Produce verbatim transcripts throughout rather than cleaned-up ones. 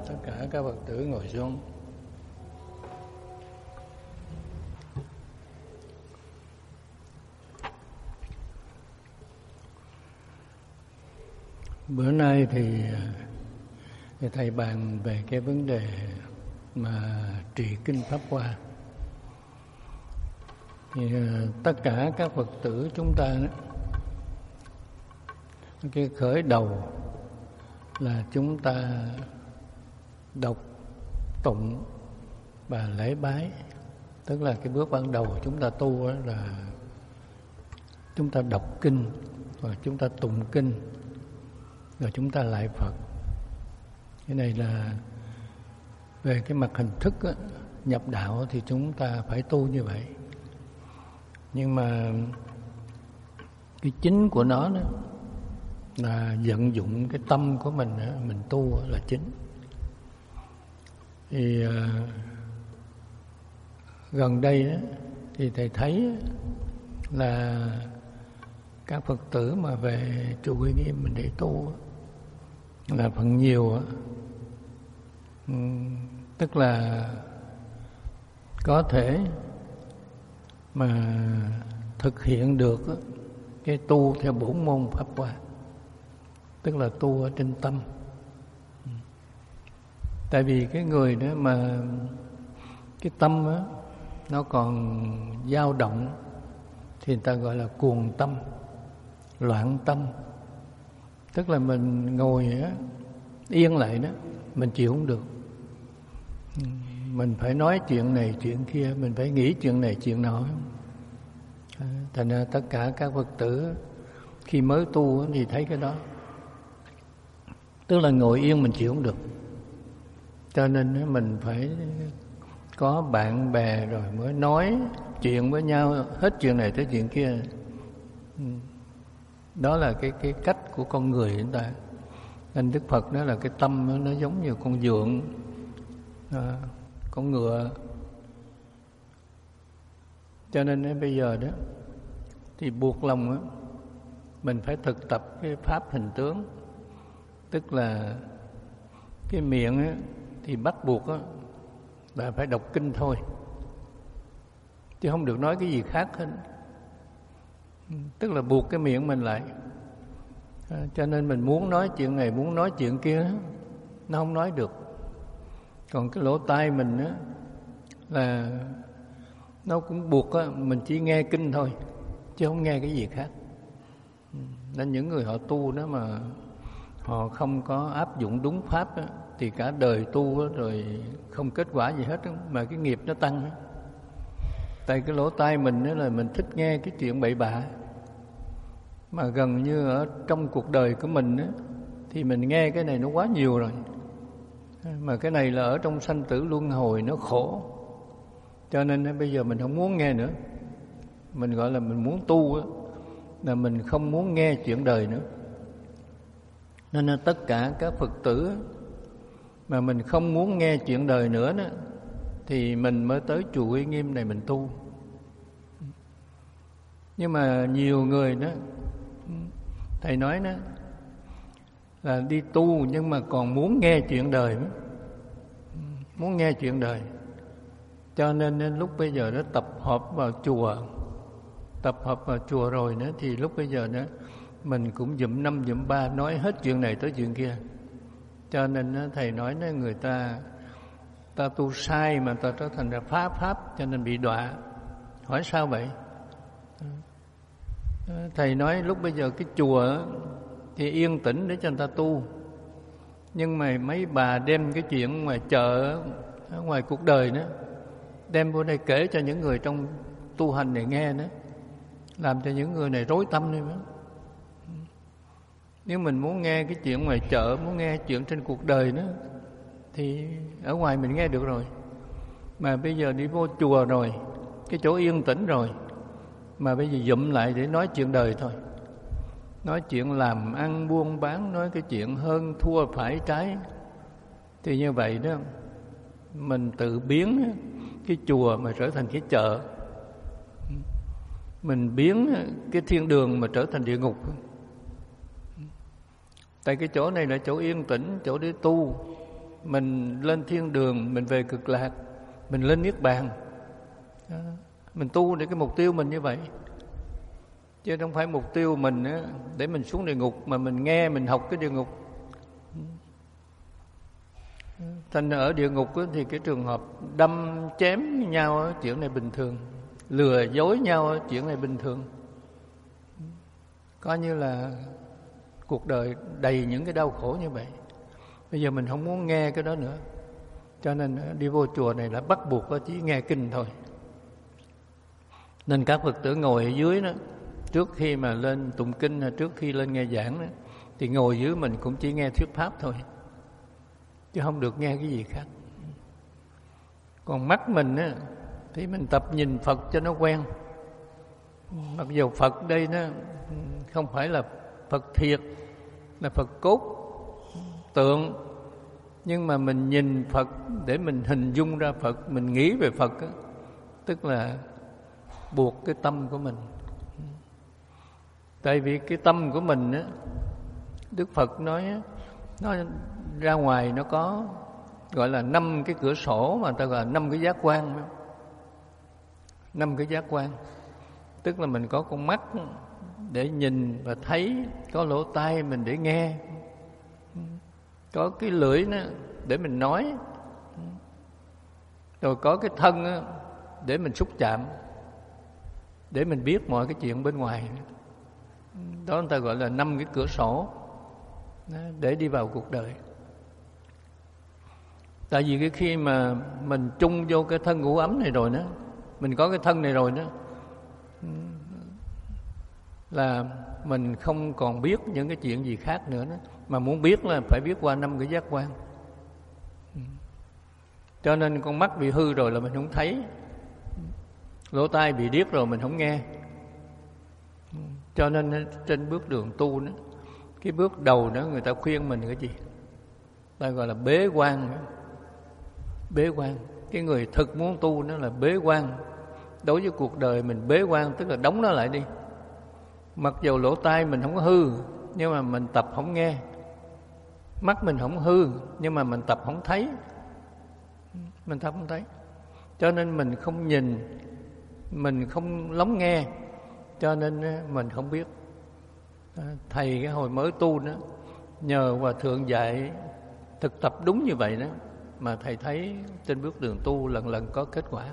tất cả các Phật tử ngồi xuống. Bữa nay thì, thì thầy bàn về cái vấn đề mà trì kinh Pháp Hoa. Thì tất cả các Phật tử chúng ta đó, cái khởi đầu là chúng ta đọc tụng và lễ bái. Tức là cái bước ban đầu chúng ta tu là chúng ta đọc kinh và chúng ta tụng kinh, rồi chúng ta lại Phật. Cái này là về cái mặt hình thức á, nhập đạo thì chúng ta phải tu như vậy. Nhưng mà cái chính của nó đó là vận dụng cái tâm của mình, mình tu là chính. Thì uh, gần đây đó, thì thầy thấy là các Phật tử mà về chùa Uy Nghiêm mình để tu là phần nhiều, tức là có thể mà thực hiện được cái tu theo bổn môn Pháp Hoa, tức là tu ở trên tâm. Tại vì cái người đó mà cái tâm đó, nó còn dao động thì người ta gọi là cuồng tâm, loạn tâm. Tức là mình ngồi á, yên lại đó, mình chịu không được. Mình phải nói chuyện này chuyện kia, mình phải nghĩ chuyện này chuyện nọ. Thành ra tất cả các Phật tử khi mới tu thì thấy cái đó. Tức là ngồi yên mình chịu không được. Cho nên mình phải có bạn bè rồi mới nói chuyện với nhau, hết chuyện này tới chuyện kia. Đó là cái cái cách của con người chúng ta. Nên Đức Phật nói là cái tâm nó giống như con vượn, à, con ngựa. Cho nên bây giờ đó thì buộc lòng đó, mình phải thực tập cái pháp hình tướng. Tức là cái miệng á, thì bắt buộc á, là phải đọc kinh thôi, chứ không được nói cái gì khác hết. Tức là buộc cái miệng mình lại. À, cho nên mình muốn nói chuyện này, muốn nói chuyện kia, nó không nói được. Còn cái lỗ tai mình á, là nó cũng buộc á, mình chỉ nghe kinh thôi, chứ không nghe cái gì khác. Nên những người họ tu đó mà họ không có áp dụng đúng pháp á, thì cả đời tu á, rồi không kết quả gì hết á, mà cái nghiệp nó tăng á. Tại cái lỗ tai mình đó là mình thích nghe cái chuyện bậy bạ, mà gần như ở trong cuộc đời của mình á, thì mình nghe cái này nó quá nhiều rồi. Mà cái này là ở trong sanh tử luân hồi nó khổ. Cho nên bây giờ mình không muốn nghe nữa. Mình gọi là mình muốn tu á, là mình không muốn nghe chuyện đời nữa. Nên là tất cả các Phật tử á, mà mình không muốn nghe chuyện đời nữa đó, thì mình mới tới chùa Uy Nghiêm này mình tu. Nhưng mà nhiều người đó, thầy nói đó, là đi tu nhưng mà còn muốn nghe chuyện đời, muốn nghe chuyện đời. Cho nên, nên lúc bây giờ đó tập hợp vào chùa, tập hợp vào chùa rồi nữa, thì lúc bây giờ đó mình cũng dụm năm dụm ba nói hết chuyện này tới chuyện kia. Cho nên đó, thầy nói đó, người ta ta tu sai mà ta trở thành ra phá pháp, cho nên bị đọa. Hỏi sao vậy? Thầy nói lúc bây giờ cái chùa thì yên tĩnh để cho người ta tu, nhưng mà mấy bà đem cái chuyện ngoài chợ, ở ngoài cuộc đời đó, đem vô đây kể cho những người trong tu hành này nghe đó, làm cho những người này rối tâm đi nữa. Nếu mình muốn nghe cái chuyện ngoài chợ, muốn nghe chuyện trên cuộc đời đó, thì ở ngoài mình nghe được rồi. Mà bây giờ đi vô chùa rồi, cái chỗ yên tĩnh rồi, mà bây giờ dụm lại để nói chuyện đời thôi. Nói chuyện làm ăn buôn bán, nói cái chuyện hơn thua phải trái. Thì như vậy đó, mình tự biến cái chùa mà trở thành cái chợ, mình biến cái thiên đường mà trở thành địa ngục. Tại cái chỗ này là chỗ yên tĩnh, chỗ để tu. mình lên thiên đường, mình về cực lạc, mình lên niết bàn. Đó. Mình tu để cái mục tiêu mình như vậy, chứ không phải mục tiêu mình á, để mình xuống địa ngục, mà mình nghe mình học cái địa ngục. Thành ở địa ngục á, thì cái trường hợp đâm chém nhau á, chuyện này bình thường, lừa dối nhau á, chuyện này bình thường. Coi như là cuộc đời đầy những cái đau khổ như vậy. Bây giờ mình không muốn nghe cái đó nữa, cho nên đi vô chùa này là bắt buộc chỉ nghe kinh thôi. Nên các Phật tử ngồi ở dưới đó, trước khi mà lên tụng kinh hay trước khi lên nghe giảng đó, thì ngồi dưới mình cũng chỉ nghe thuyết pháp thôi, chứ không được nghe cái gì khác. Còn mắt mình á, thì mình tập nhìn Phật cho nó quen. Mặc dù Phật đây nó không phải là Phật thiệt, là Phật cốt tượng, nhưng mà mình nhìn Phật để mình hình dung ra Phật, mình nghĩ về Phật á, tức là buộc cái tâm của mình. Tại vì cái tâm của mình á, Đức Phật nói á, nó ra ngoài nó có gọi là năm cái cửa sổ, mà ta gọi là năm cái giác quan. Năm cái giác quan, tức là mình có con mắt để nhìn và thấy, có lỗ tai mình để nghe, có cái lưỡi đó để mình nói, rồi có cái thân đó để mình xúc chạm, để mình biết mọi cái chuyện bên ngoài. Đó người ta gọi là năm cái cửa sổ để đi vào cuộc đời. Tại vì cái khi mà mình chung vô cái thân ngũ ấm này rồi đó, mình có cái thân này rồi đó, là mình không còn biết những cái chuyện gì khác nữa đó. Mà muốn biết là phải biết qua năm cái giác quan. Cho nên con mắt bị hư rồi là mình không thấy, lỗ tai bị điếc rồi mình không nghe. Cho nên trên bước đường tu đó, cái bước đầu đó người ta khuyên mình cái gì? Ta gọi là bế quan. Bế quan. Cái người thực muốn tu nó là bế quan. Đối với cuộc đời mình bế quan tức là đóng nó lại đi. Mặc dù lỗ tai mình không có hư, nhưng mà mình tập không nghe. Mắt mình không hư, nhưng mà mình tập không thấy. Mình tập không thấy. Cho nên mình không nhìn, mình không lắng nghe, cho nên mình không biết. Thầy cái hồi mới tu đó, nhờ Hòa Thượng dạy thực tập đúng như vậy đó, mà thầy thấy trên bước đường tu lần lần có kết quả.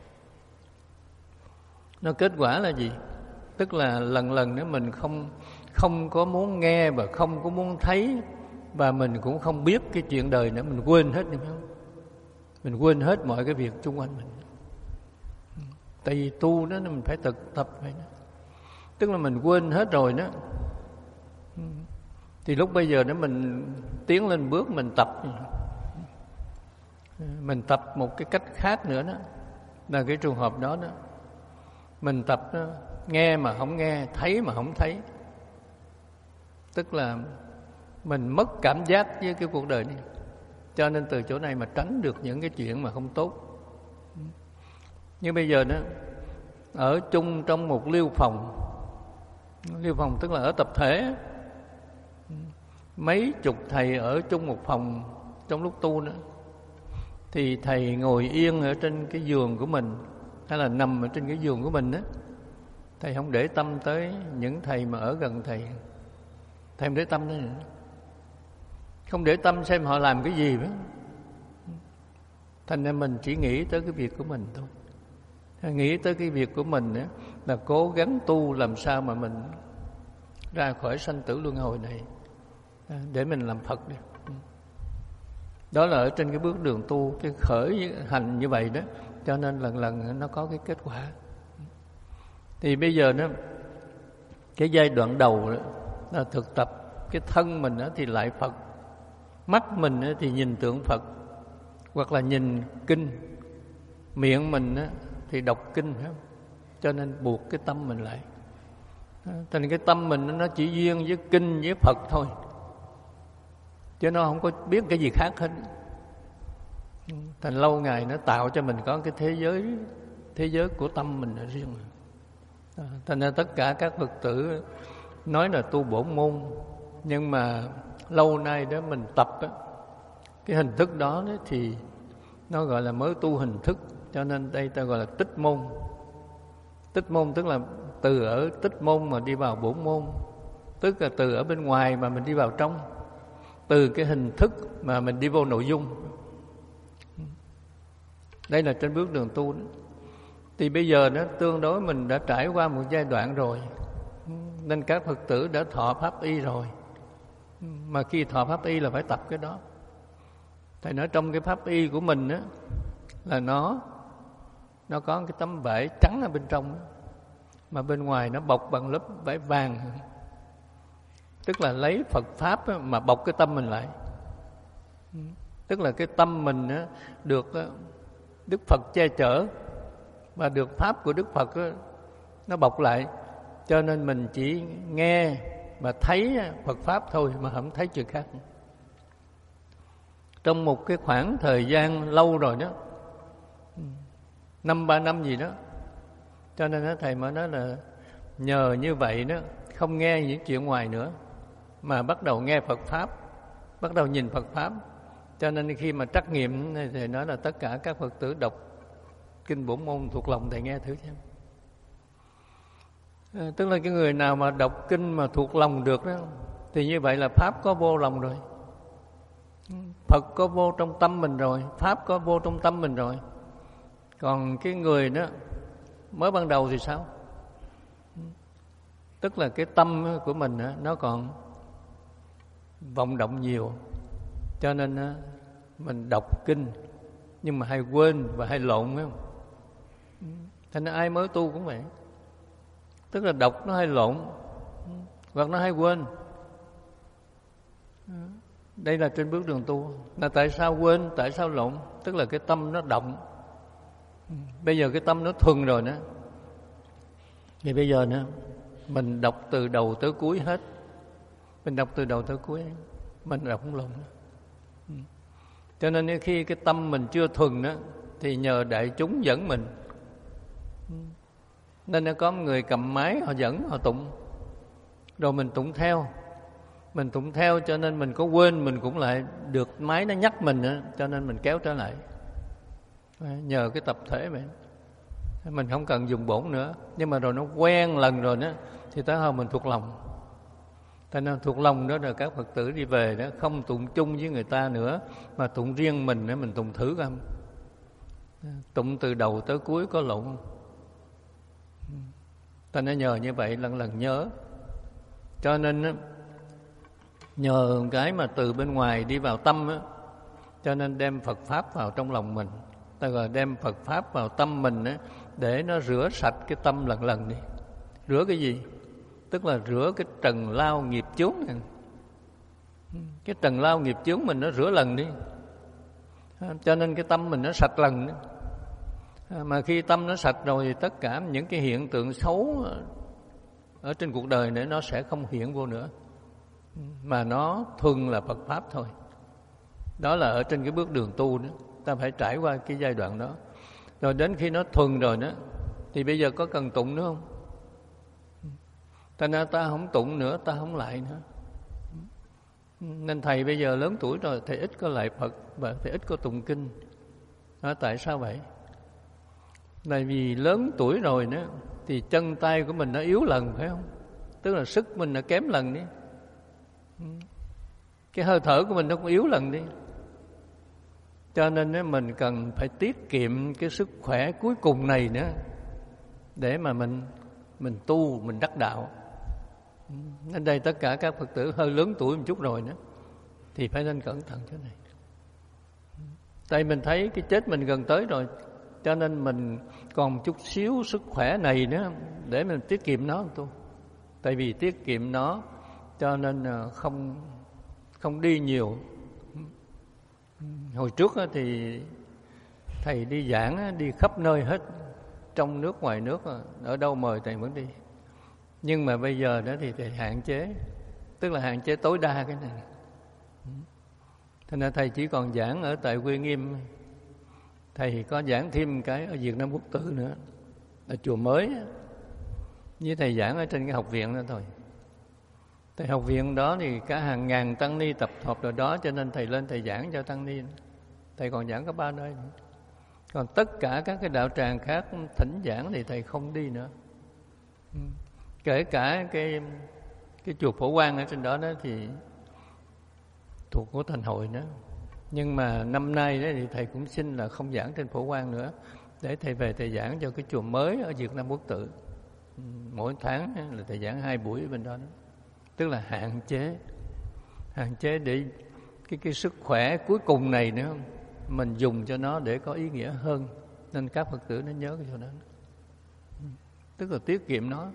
Nó kết quả là gì? Tức là lần lần đó mình không không có muốn nghe và không có muốn thấy, và mình cũng không biết cái chuyện đời nữa, mình quên hết, mình quên hết mọi cái việc xung quanh mình. Tại vì tu đó mình phải thực tập vậy đó. Tức là mình quên hết rồi đó, thì lúc bây giờ đó mình tiến lên bước mình tập. Mình tập một cái cách khác nữa đó, là cái trường hợp đó đó. Mình tập đó, nghe mà không nghe, thấy mà không thấy. Tức là mình mất cảm giác với cái cuộc đời này. Cho nên từ chỗ này mà tránh được những cái chuyện mà không tốt. Như bây giờ đó, ở chung trong một liêu phòng. Liêu phòng tức là ở tập thể. Mấy chục thầy ở chung một phòng trong lúc tu nữa. Thì thầy ngồi yên ở trên cái giường của mình, hay là nằm ở trên cái giường của mình đó. Thầy không để tâm tới những thầy mà ở gần thầy. Thầy không để tâm tới nữa. Không để tâm xem họ làm cái gì nữa. Thành ra mình chỉ nghĩ tới cái việc của mình thôi. Nghĩ tới cái việc của mình đó, là cố gắng tu làm sao mà mình ra khỏi sanh tử luân hồi này, để mình làm Phật đi. Đó là ở trên cái bước đường tu, cái khởi hành như vậy đó, cho nên lần lần nó có cái kết quả. Thì bây giờ đó, cái giai đoạn đầu đó, là thực tập cái thân mình đó thì lại Phật, mắt mình đó thì nhìn tượng Phật, hoặc là nhìn kinh, miệng mình đó thì đọc kinh, phải không? Cho nên buộc cái tâm mình lại. Thành cái tâm mình nó chỉ duyên với kinh với Phật thôi, chứ nó không có biết cái gì khác hết. Thành lâu ngày nó tạo cho mình có cái thế giới thế giới của tâm mình ở riêng. Thành ra tất cả các Phật tử nói là tu bổn môn, nhưng mà lâu nay đó mình tập á, Cái hình thức đó thì nó gọi là mới tu hình thức, cho nên đây ta gọi là tích môn. Tích môn tức là từ ở tích môn mà đi vào bổn môn, tức là từ ở bên ngoài mà mình đi vào trong, từ cái hình thức mà mình đi vô nội dung. Đây là trên bước đường tu đó. Thì bây giờ nó tương đối mình đã trải qua một giai đoạn rồi, nên các Phật tử đã thọ pháp y rồi. Mà khi thọ pháp y là phải tập cái đó. Thầy nói trong cái pháp y của mình á, là nó nó có cái tấm vải trắng ở bên trong đó, mà bên ngoài nó bọc bằng lớp vải vàng. Tức là lấy Phật Pháp á, mà bọc cái tâm mình lại. Tức là cái tâm mình á, được á, Đức Phật che chở, và được Pháp của Đức Phật á, nó bọc lại. Cho nên mình chỉ nghe và thấy Phật Pháp thôi, mà không thấy chuyện khác. Trong một cái khoảng thời gian lâu rồi đó, năm ba năm gì đó, cho nên đó, thầy mới nói là nhờ như vậy đó, không nghe những chuyện ngoài nữa, mà bắt đầu nghe Phật Pháp, bắt đầu nhìn Phật Pháp. Cho nên khi mà trắc nghiệm thì nói là tất cả các Phật tử đọc kinh bổn môn thuộc lòng, thầy nghe thử xem. À, tức là cái người nào mà đọc kinh mà thuộc lòng được đó, thì như vậy là Pháp có vô lòng rồi, Phật có vô trong tâm mình rồi, Pháp có vô trong tâm mình rồi. Còn cái người đó mới ban đầu thì sao? Tức là cái tâm của mình đó, nó còn vọng động nhiều, cho nên đó, mình đọc kinh nhưng mà hay quên và hay lộn, phải không? Thành ra ai mới tu cũng vậy, tức là đọc nó hay lộn hoặc nó hay quên. Đây là trên bước đường tu. Là tại sao quên, tại sao lộn? Tức là cái tâm nó động. Bây giờ cái tâm nó thuần rồi nữa, thì bây giờ nữa mình đọc từ đầu tới cuối hết. Mình đọc từ đầu tới cuối, mình đọc không lộn nữa. Cho nên khi cái tâm mình chưa thuần đó, thì nhờ đại chúng dẫn mình. Nên nó có người cầm máy họ dẫn, họ tụng, rồi mình tụng theo. Mình tụng theo cho nên mình có quên, mình cũng lại được máy nó nhắc mình nữa, cho nên mình kéo trở lại. Nhờ cái tập thể vậy, mình không cần dùng bổn nữa. Nhưng mà rồi nó quen lần rồi đó, thì tới hồi mình thuộc lòng. Tại nên thuộc lòng đó là các Phật tử đi về đó, không tụng chung với người ta nữa, mà tụng riêng mình để mình tụng thử coi. Tụng từ đầu tới cuối có lộn không? Ta nó nhờ như vậy lần lần nhớ. Cho nên nhờ cái mà từ bên ngoài đi vào tâm á, cho nên đem Phật Pháp vào trong lòng mình. Ta gọi đem Phật Pháp vào tâm mình á, để nó rửa sạch cái tâm lần lần đi. Rửa cái gì? Tức là rửa cái trần lao nghiệp chướng này. Cái trần lao nghiệp chướng mình nó rửa lần đi, cho nên cái tâm mình nó sạch lần đó. Mà khi tâm nó sạch rồi thì tất cả những cái hiện tượng xấu ở trên cuộc đời này nó sẽ không hiện vô nữa, mà nó thuần là Phật Pháp thôi. Đó là ở trên cái bước đường tu đó, ta phải trải qua cái giai đoạn đó. Rồi đến khi nó thuần rồi đó, thì bây giờ có cần tụng nữa không? Ta nói ta không tụng nữa, ta không lại nữa. Nên thầy bây giờ lớn tuổi rồi, thầy ít có lại Phật và thầy ít có tụng kinh. Đó, tại sao vậy? Tại vì lớn tuổi rồi nữa, thì chân tay của mình nó yếu lần, phải không? Tức là sức mình nó kém lần đi, cái hơi thở của mình nó cũng yếu lần đi. Cho nên mình cần phải tiết kiệm cái sức khỏe cuối cùng này nữa, để mà mình mình tu, mình đắc đạo. Nên đây tất cả các Phật tử hơi lớn tuổi một chút rồi nữa, thì phải nên cẩn thận chỗ này. Tại mình thấy cái chết mình gần tới rồi, cho nên mình còn một chút xíu sức khỏe này nữa, để mình tiết kiệm nó tu. Tại vì tiết kiệm nó, cho nên không không đi nhiều. Hồi trước thì thầy đi giảng đi khắp nơi hết, trong nước ngoài nước, ở đâu mời thầy vẫn đi. Nhưng mà bây giờ đó thì thầy hạn chế, tức là hạn chế tối đa cái này. Thế nên thầy chỉ còn giảng ở tại Quy Nghiêm. Thầy có giảng thêm cái ở Việt Nam Quốc Tử nữa, ở chùa mới, với thầy giảng ở trên cái học viện đó thôi. Thầy học viện đó thì cả hàng ngàn tăng ni tập hợp ở đó, cho nên thầy lên thầy giảng cho tăng ni. Thầy còn giảng có ba nơi. Còn tất cả các cái đạo tràng khác thỉnh giảng thì thầy không đi nữa. Kể cả cái cái chùa Phổ Quang ở trên đó đó thì thuộc của Thành Hội nữa. Nhưng mà năm nay đó thì thầy cũng xin là không giảng trên Phổ Quang nữa, để thầy về thầy giảng cho cái chùa mới ở Việt Nam Quốc Tự. Mỗi tháng là thầy giảng hai buổi ở bên đó, đó. Tức là hạn chế, hạn chế để cái cái sức khỏe cuối cùng này nữa mình dùng cho nó để có ý nghĩa hơn. Nên các Phật tử nên nhớ cái chỗ đó. Tức là tiết kiệm nó.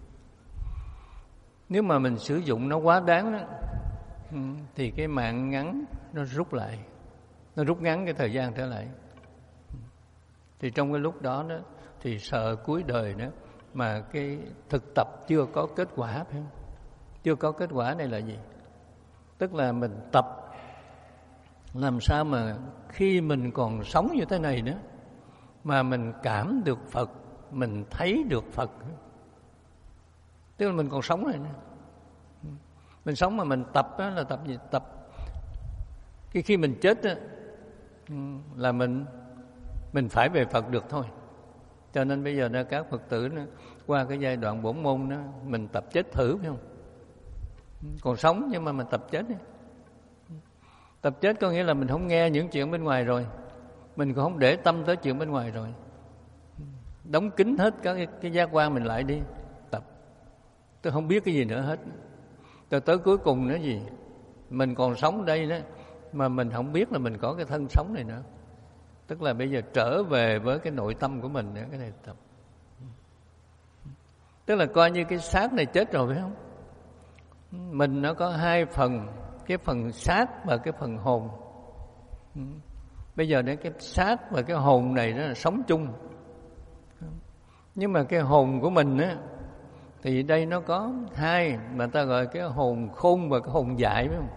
Nếu mà mình sử dụng nó quá đáng đó, thì cái mạng ngắn nó rút lại, nó rút ngắn cái thời gian trở lại. Thì trong cái lúc đó, đó thì sợ cuối đời đó mà cái thực tập chưa có kết quả, phải không? Chưa có kết quả này là gì? Tức là mình tập làm sao mà khi mình còn sống như thế này nữa mà mình cảm được Phật, mình thấy được Phật. Tức là mình còn sống này nữa. Mình sống mà mình tập đó là tập gì? Tập cái khi mình chết đó, là mình mình phải về Phật được thôi. Cho nên bây giờ đó, các Phật tử đó, qua cái giai đoạn bổn môn đó, mình tập chết thử, phải không? Còn sống nhưng mà mình tập chết. Tập chết có nghĩa là mình không nghe những chuyện bên ngoài rồi, mình cũng không để tâm tới chuyện bên ngoài rồi, đóng kín hết các cái, cái giác quan mình lại đi. Tập tôi không biết cái gì nữa hết. Rồi tới cuối cùng nữa gì? Mình còn sống đây đó mà mình không biết là mình có cái thân sống này nữa. Tức là bây giờ trở về với cái nội tâm của mình nữa. Cái này tập. Tức là coi như cái xác này chết rồi, phải không? Mình nó có hai phần, cái phần xác và cái phần hồn. Bây giờ đấy cái xác và cái hồn này nó là sống chung. Nhưng mà cái hồn của mình á thì đây nó có hai, mà ta gọi cái hồn khôn và cái hồn dại, phải không?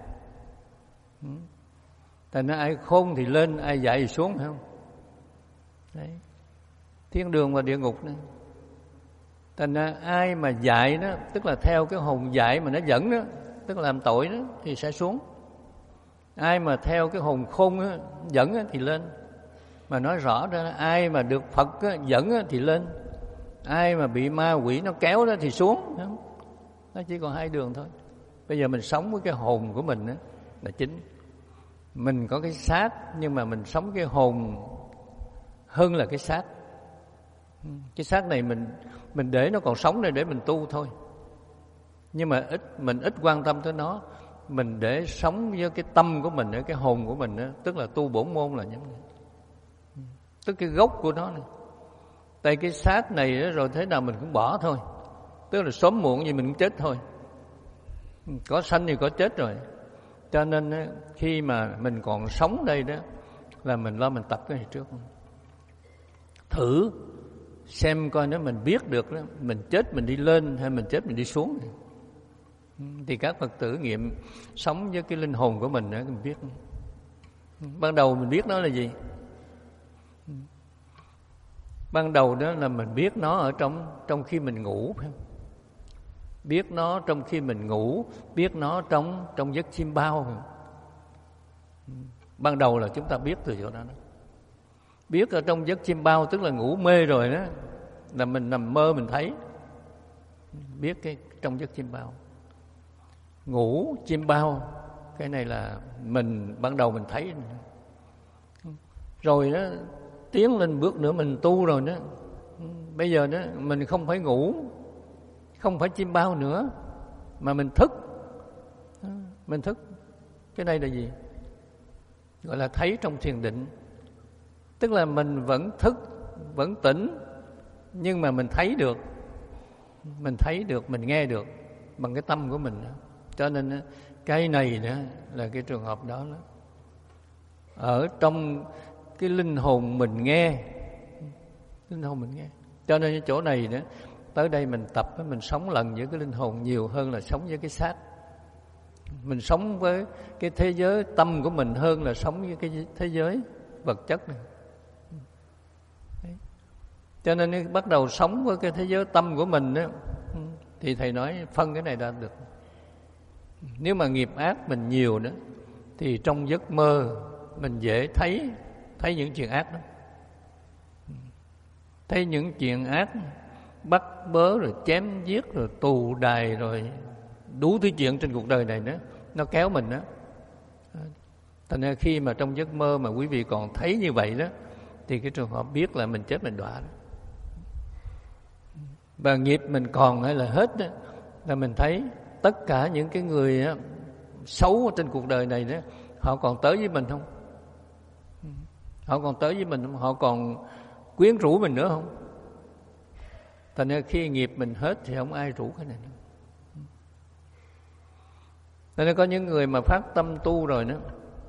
Thành ra ai khôn thì lên, ai dại thì xuống, phải không? Đấy. Thiên đường và địa ngục nữa. Thành ra ai mà dại đó, tức là theo cái hồn dại mà nó dẫn đó, tức là làm tội đó, thì sẽ xuống. Ai mà theo cái hồn khôn đó, dẫn đó, thì lên. Mà nói rõ ra ai mà được Phật đó, dẫn đó, thì lên. Ai mà bị ma quỷ nó kéo đó thì xuống. Không? Nó chỉ còn hai đường thôi. Bây giờ mình sống với cái hồn của mình đó, là chính. Mình có cái xác, nhưng mà mình sống cái hồn hơn là cái xác. Cái xác này mình mình để nó còn sống đây để mình tu thôi. Nhưng mà ít mình ít quan tâm tới nó. Mình để sống với cái tâm của mình, cái hồn của mình đó, tức là tu bổn môn là giống như. Tức cái gốc của nó này. Tại cái xác này đó, rồi thế nào mình cũng bỏ thôi. Tức là sớm muộn gì mình cũng chết thôi. Có sanh thì có chết rồi. Cho nên đó, khi mà mình còn sống đây đó, là mình lo mình tập cái này trước. Thử xem coi nếu mình biết được đó, mình chết mình đi lên hay mình chết mình đi xuống. Thì các Phật tử nghiệm sống với cái linh hồn của mình đó, mình biết. Ban đầu mình biết nó là gì? Ban đầu đó là mình biết nó ở trong trong khi mình ngủ, phải không? Biết nó trong khi mình ngủ, biết nó trong trong giấc chiêm bao. Ban đầu là chúng ta biết từ chỗ đó. Biết ở trong giấc chiêm bao tức là ngủ mê rồi đó, là mình nằm mơ mình thấy. Biết cái trong giấc chiêm bao. Ngủ chiêm bao, cái này là mình ban đầu mình thấy. Rồi đó tiến lên bước nữa mình tu rồi đó. Bây giờ đó mình không phải ngủ, không phải chiêm bao nữa, mà mình thức. Mình thức. Cái này là gì? Gọi là thấy trong thiền định. Tức là mình vẫn thức, vẫn tỉnh, nhưng mà mình thấy được. Mình thấy được, mình nghe được bằng cái tâm của mình. Cho nên cái này nữa là cái trường hợp đó, đó. Ở trong cái linh hồn mình nghe. Linh hồn mình nghe. Cho nên cái chỗ này nữa, tới đây mình tập, mình sống lần với cái linh hồn nhiều hơn là sống với cái xác. Mình sống với cái thế giới tâm của mình hơn là sống với cái thế giới vật chất này. Đấy. Cho nên bắt đầu sống với cái thế giới tâm của mình đó, thì thầy nói phân cái này ra được. Nếu mà nghiệp ác mình nhiều đó thì trong giấc mơ mình dễ thấy thấy những chuyện ác đó. Thấy những chuyện ác, bắt bớ rồi chém giết rồi tù đày rồi đủ thứ chuyện trên cuộc đời này đó, nó kéo mình đó. Thành ra khi mà trong giấc mơ mà quý vị còn thấy như vậy đó thì cái trường hợp biết là mình chết mình đọa đó. Và nghiệp mình còn hay là hết đó, là mình thấy tất cả những cái người đó, xấu trên cuộc đời này đó, họ còn tới với mình không? Họ còn tới với mình không? Họ còn quyến rũ mình nữa không? Thành ra khi nghiệp mình hết thì không ai rủ cái này nữa. Thành ra có những người mà phát tâm tu rồi đó,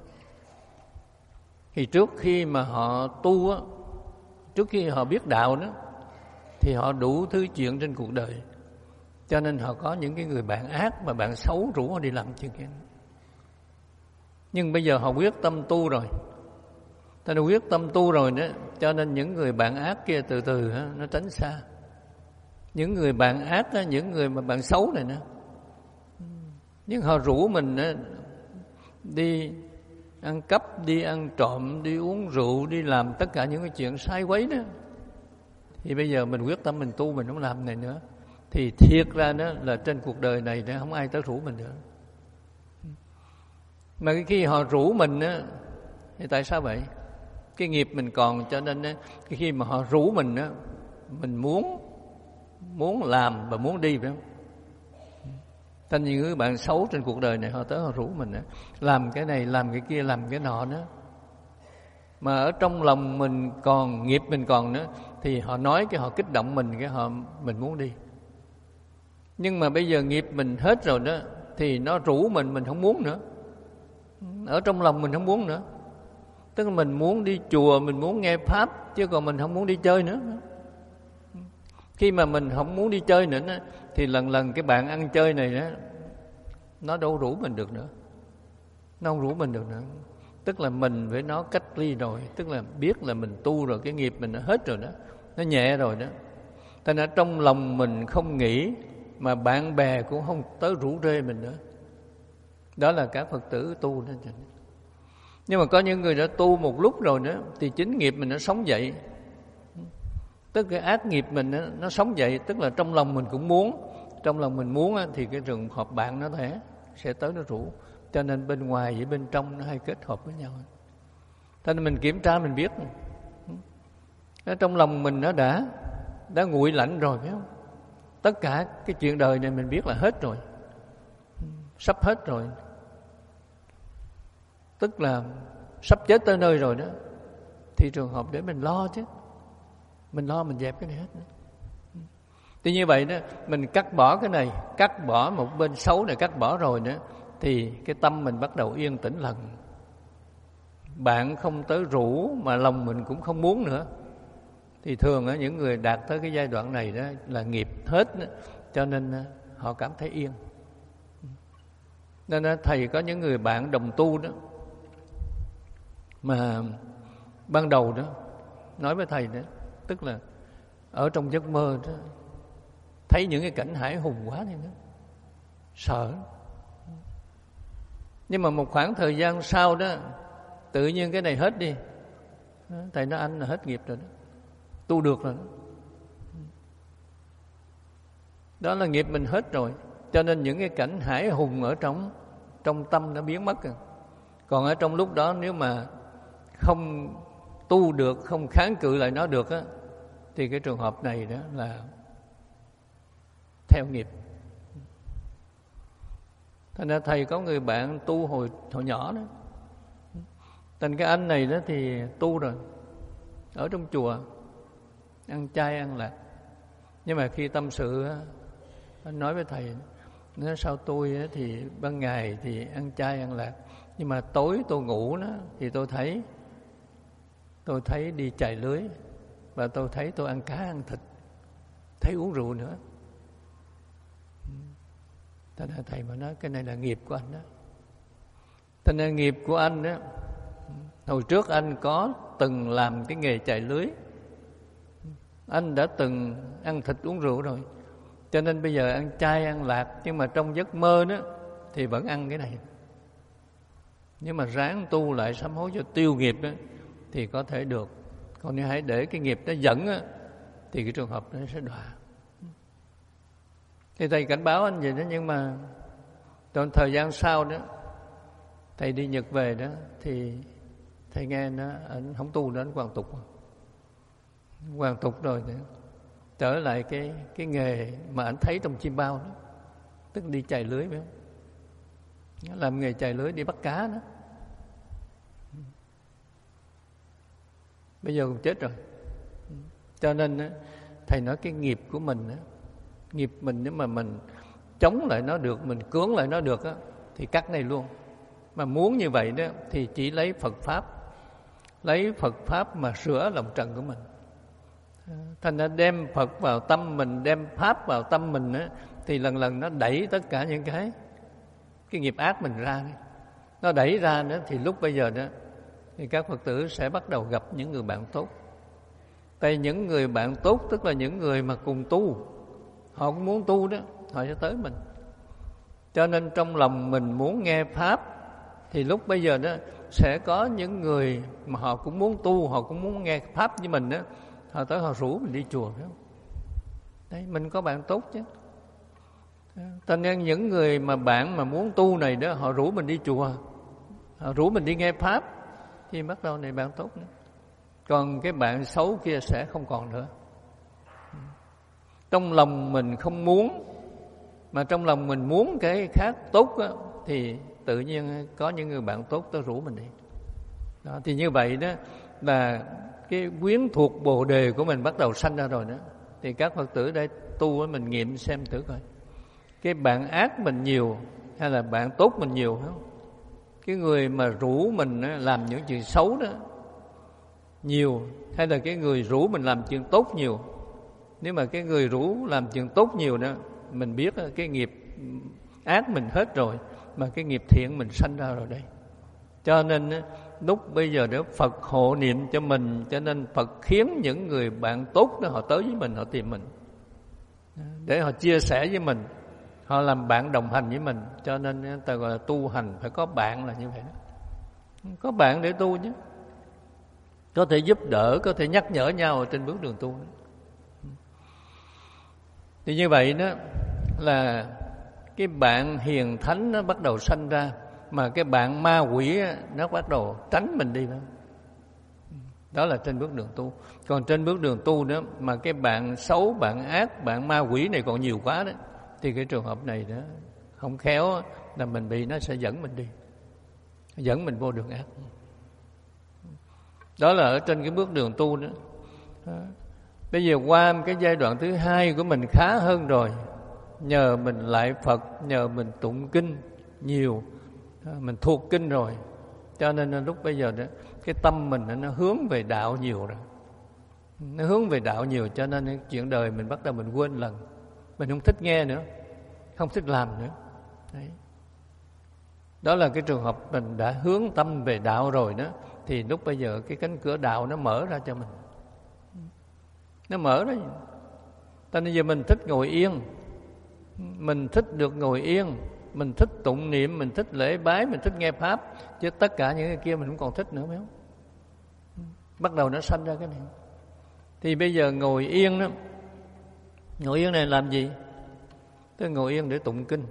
thì trước khi mà họ tu á, trước khi họ biết đạo đó, thì họ đủ thứ chuyện trên cuộc đời. Cho nên họ có những cái người bạn ác mà bạn xấu rủ họ đi làm chuyện kia. Nhưng bây giờ họ quyết tâm tu rồi, ta đã quyết tâm tu rồi đó, cho nên những người bạn ác kia từ từ nó tránh xa. Những người bạn ác đó, những người mà bạn xấu này nữa, nhưng họ rủ mình đi ăn cắp, đi ăn trộm, đi uống rượu, đi làm tất cả những cái chuyện sai quấy đó, thì bây giờ mình quyết tâm mình tu, mình không làm này nữa, thì thiệt ra đó là trên cuộc đời này đó, không ai tới rủ mình nữa. Mà khi họ rủ mình á, thì tại sao vậy? Cái nghiệp mình còn, cho nên á, khi mà họ rủ mình á, mình muốn muốn làm và muốn đi, phải không? Thành những người bạn xấu trên cuộc đời này họ tới họ rủ mình á, làm cái này, làm cái kia, làm cái nọ nữa. Mà ở trong lòng mình còn, nghiệp mình còn nữa, thì họ nói cái họ kích động mình, cái họ mình muốn đi. Nhưng mà bây giờ nghiệp mình hết rồi đó, thì nó rủ mình, mình không muốn nữa. Ở trong lòng mình không muốn nữa. Tức là mình muốn đi chùa, mình muốn nghe Pháp, chứ còn mình không muốn đi chơi nữa. Khi mà mình không muốn đi chơi nữa đó, thì lần lần cái bạn ăn chơi này đó, nó đâu rủ mình được nữa. Nó không rủ mình được nữa. Tức là mình với nó cách ly rồi. Tức là biết là mình tu rồi, cái nghiệp mình nó hết rồi đó, nó nhẹ rồi đó. Thành ra trong lòng mình không nghĩ, mà bạn bè cũng không tới rủ rê mình nữa. Đó là các Phật tử tu đó. Nhưng mà có những người đã tu một lúc rồi đó, thì chính nghiệp mình nó sống dậy. Tức cái ác nghiệp mình nó, nó sống dậy. Tức là trong lòng mình cũng muốn. Trong lòng mình muốn thì cái trường hợp bạn nó thể sẽ tới nó rủ. Cho nên bên ngoài với bên trong nó hay kết hợp với nhau. Cho nên mình kiểm tra mình biết, ở trong lòng mình nó đã đã nguội lạnh rồi, phải không? Tất cả cái chuyện đời này mình biết là hết rồi, sắp hết rồi. Tức là sắp chết tới nơi rồi đó. Thì trường hợp để mình lo chứ. Mình lo mình dẹp cái này hết nữa. Thì như vậy đó, mình cắt bỏ cái này, cắt bỏ một bên xấu này, cắt bỏ rồi nữa, thì cái tâm mình bắt đầu yên tĩnh lần. Bạn không tới rủ mà lòng mình cũng không muốn nữa. Thì thường á, những người đạt tới cái giai đoạn này đó là nghiệp hết đó, cho nên họ cảm thấy yên. Nên thầy có những người bạn đồng tu đó, mà ban đầu đó nói với thầy đó, tức là ở trong giấc mơ đó, thấy những cái cảnh hải hùng quá thì nó sợ. Nhưng mà một khoảng thời gian sau đó, tự nhiên cái này hết đi. Thầy nói anh là hết nghiệp rồi đó, tu được rồi đó. Đó là nghiệp mình hết rồi. Cho nên những cái cảnh hải hùng ở trong trong tâm nó biến mất rồi. Còn ở trong lúc đó nếu mà không tu được, không kháng cự lại nó được á, thì cái trường hợp này đó là theo nghiệp. Thành ra thầy có người bạn tu hồi hồi nhỏ đó. Thành cái anh này đó thì tu rồi, ở trong chùa, ăn chay ăn lạc. Nhưng mà khi tâm sự, anh nói với thầy, nói sao tôi thì ban ngày thì ăn chay ăn lạc, nhưng mà tối tôi ngủ đó thì tôi thấy tôi thấy đi chài lưới, và tôi thấy tôi ăn cá ăn thịt, thấy uống rượu nữa. Thành ra thầy mà nói cái này là nghiệp của anh đó. Thành ra nghiệp của anh đó, hồi trước anh có từng làm cái nghề chài lưới, anh đã từng ăn thịt uống rượu rồi, cho nên bây giờ ăn chay ăn lạc. Nhưng mà trong giấc mơ đó, thì vẫn ăn cái này. Nhưng mà ráng tu lại sám hối cho tiêu nghiệp đó, thì có thể được. Còn nếu hãy để cái nghiệp nó dẫn đó, thì cái trường hợp nó sẽ đọa. Thì thầy cảnh báo anh vậy đó, nhưng mà trong thời gian sau đó, thầy đi Nhật về đó, thì thầy nghe nó anh không tu nữa, anh hoàn tục. Hoàn tục rồi thì trở lại cái cái nghề mà anh thấy trong chim bao đó, tức đi chài lưới, phải không? Làm nghề chài lưới đi bắt cá đó. Bây giờ cũng chết rồi. Cho nên thầy nói cái nghiệp của mình đó, nghiệp mình nếu mà mình chống lại nó được, mình cưỡng lại nó được đó, thì cắt này luôn. Mà muốn như vậy đó thì chỉ lấy Phật Pháp, lấy Phật Pháp mà sửa lòng trần của mình. Thành ra đem Phật vào tâm mình, đem Pháp vào tâm mình đó, thì lần lần nó đẩy tất cả những cái cái nghiệp ác mình ra. Nó đẩy ra nữa thì lúc bây giờ đó thì các Phật tử sẽ bắt đầu gặp những người bạn tốt. Tại những người bạn tốt tức là những người mà cùng tu, họ cũng muốn tu đó, họ sẽ tới mình. Cho nên trong lòng mình muốn nghe Pháp, thì lúc bây giờ đó sẽ có những người mà họ cũng muốn tu, họ cũng muốn nghe Pháp với mình đó, họ tới họ rủ mình đi chùa, phải không? Đấy, mình có bạn tốt chứ. Cho nên những người mà bạn mà muốn tu này đó, họ rủ mình đi chùa, họ rủ mình đi nghe Pháp, thì bắt đầu này bạn tốt nữa. Còn cái bạn xấu kia sẽ không còn nữa. Trong lòng mình không muốn, mà trong lòng mình muốn cái khác tốt đó, thì tự nhiên có những người bạn tốt tới rủ mình đi. Đó, thì như vậy đó là cái quyến thuộc bồ đề của mình bắt đầu sanh ra rồi đó. Thì các Phật tử đây tu mình nghiệm xem thử coi, cái bạn ác mình nhiều hay là bạn tốt mình nhiều không? Cái người mà rủ mình làm những chuyện xấu đó nhiều, hay là cái người rủ mình làm chuyện tốt nhiều? Nếu mà cái người rủ làm chuyện tốt nhiều đó, mình biết cái nghiệp ác mình hết rồi, mà cái nghiệp thiện mình sanh ra rồi đây. Cho nên lúc bây giờ để Phật hộ niệm cho mình, cho nên Phật khiến những người bạn tốt đó họ tới với mình, họ tìm mình để họ chia sẻ với mình, họ làm bạn đồng hành với mình. Cho nên người ta gọi là tu hành phải có bạn là như vậy đó. Có bạn để tu chứ, có thể giúp đỡ, có thể nhắc nhở nhau ở trên bước đường tu đó. Thì như vậy đó là cái bạn hiền thánh nó bắt đầu sanh ra, mà cái bạn ma quỷ nó bắt đầu tránh mình đi. Đó là trên bước đường tu. Còn trên bước đường tu đó mà cái bạn xấu, bạn ác, bạn ma quỷ này còn nhiều quá đó, thì cái trường hợp này đó không khéo là mình bị nó sẽ dẫn mình đi, dẫn mình vô đường ác. Đó là ở trên cái bước đường tu đó. Đó. Bây giờ qua cái giai đoạn thứ hai của mình khá hơn rồi, nhờ mình lại Phật, nhờ mình tụng kinh nhiều, mình thuộc kinh rồi, cho nên lúc bây giờ đó cái tâm mình nó hướng về đạo nhiều rồi, nó hướng về đạo nhiều, cho nên chuyện đời mình bắt đầu mình quên lần, mình không thích nghe nữa, không thích làm nữa. Đấy. Đó là cái trường hợp mình đã hướng tâm về đạo rồi đó, thì lúc bây giờ cái cánh cửa đạo nó mở ra cho mình, nó mở ra. Cho nên giờ mình thích ngồi yên, mình thích được ngồi yên, mình thích tụng niệm, mình thích lễ bái, mình thích nghe Pháp, chứ tất cả những cái kia mình không còn thích nữa, phải không? Bắt đầu nó sanh ra cái này. Thì bây giờ ngồi yên đó, ngồi yên này làm gì? Tức ngồi yên để tụng kinh.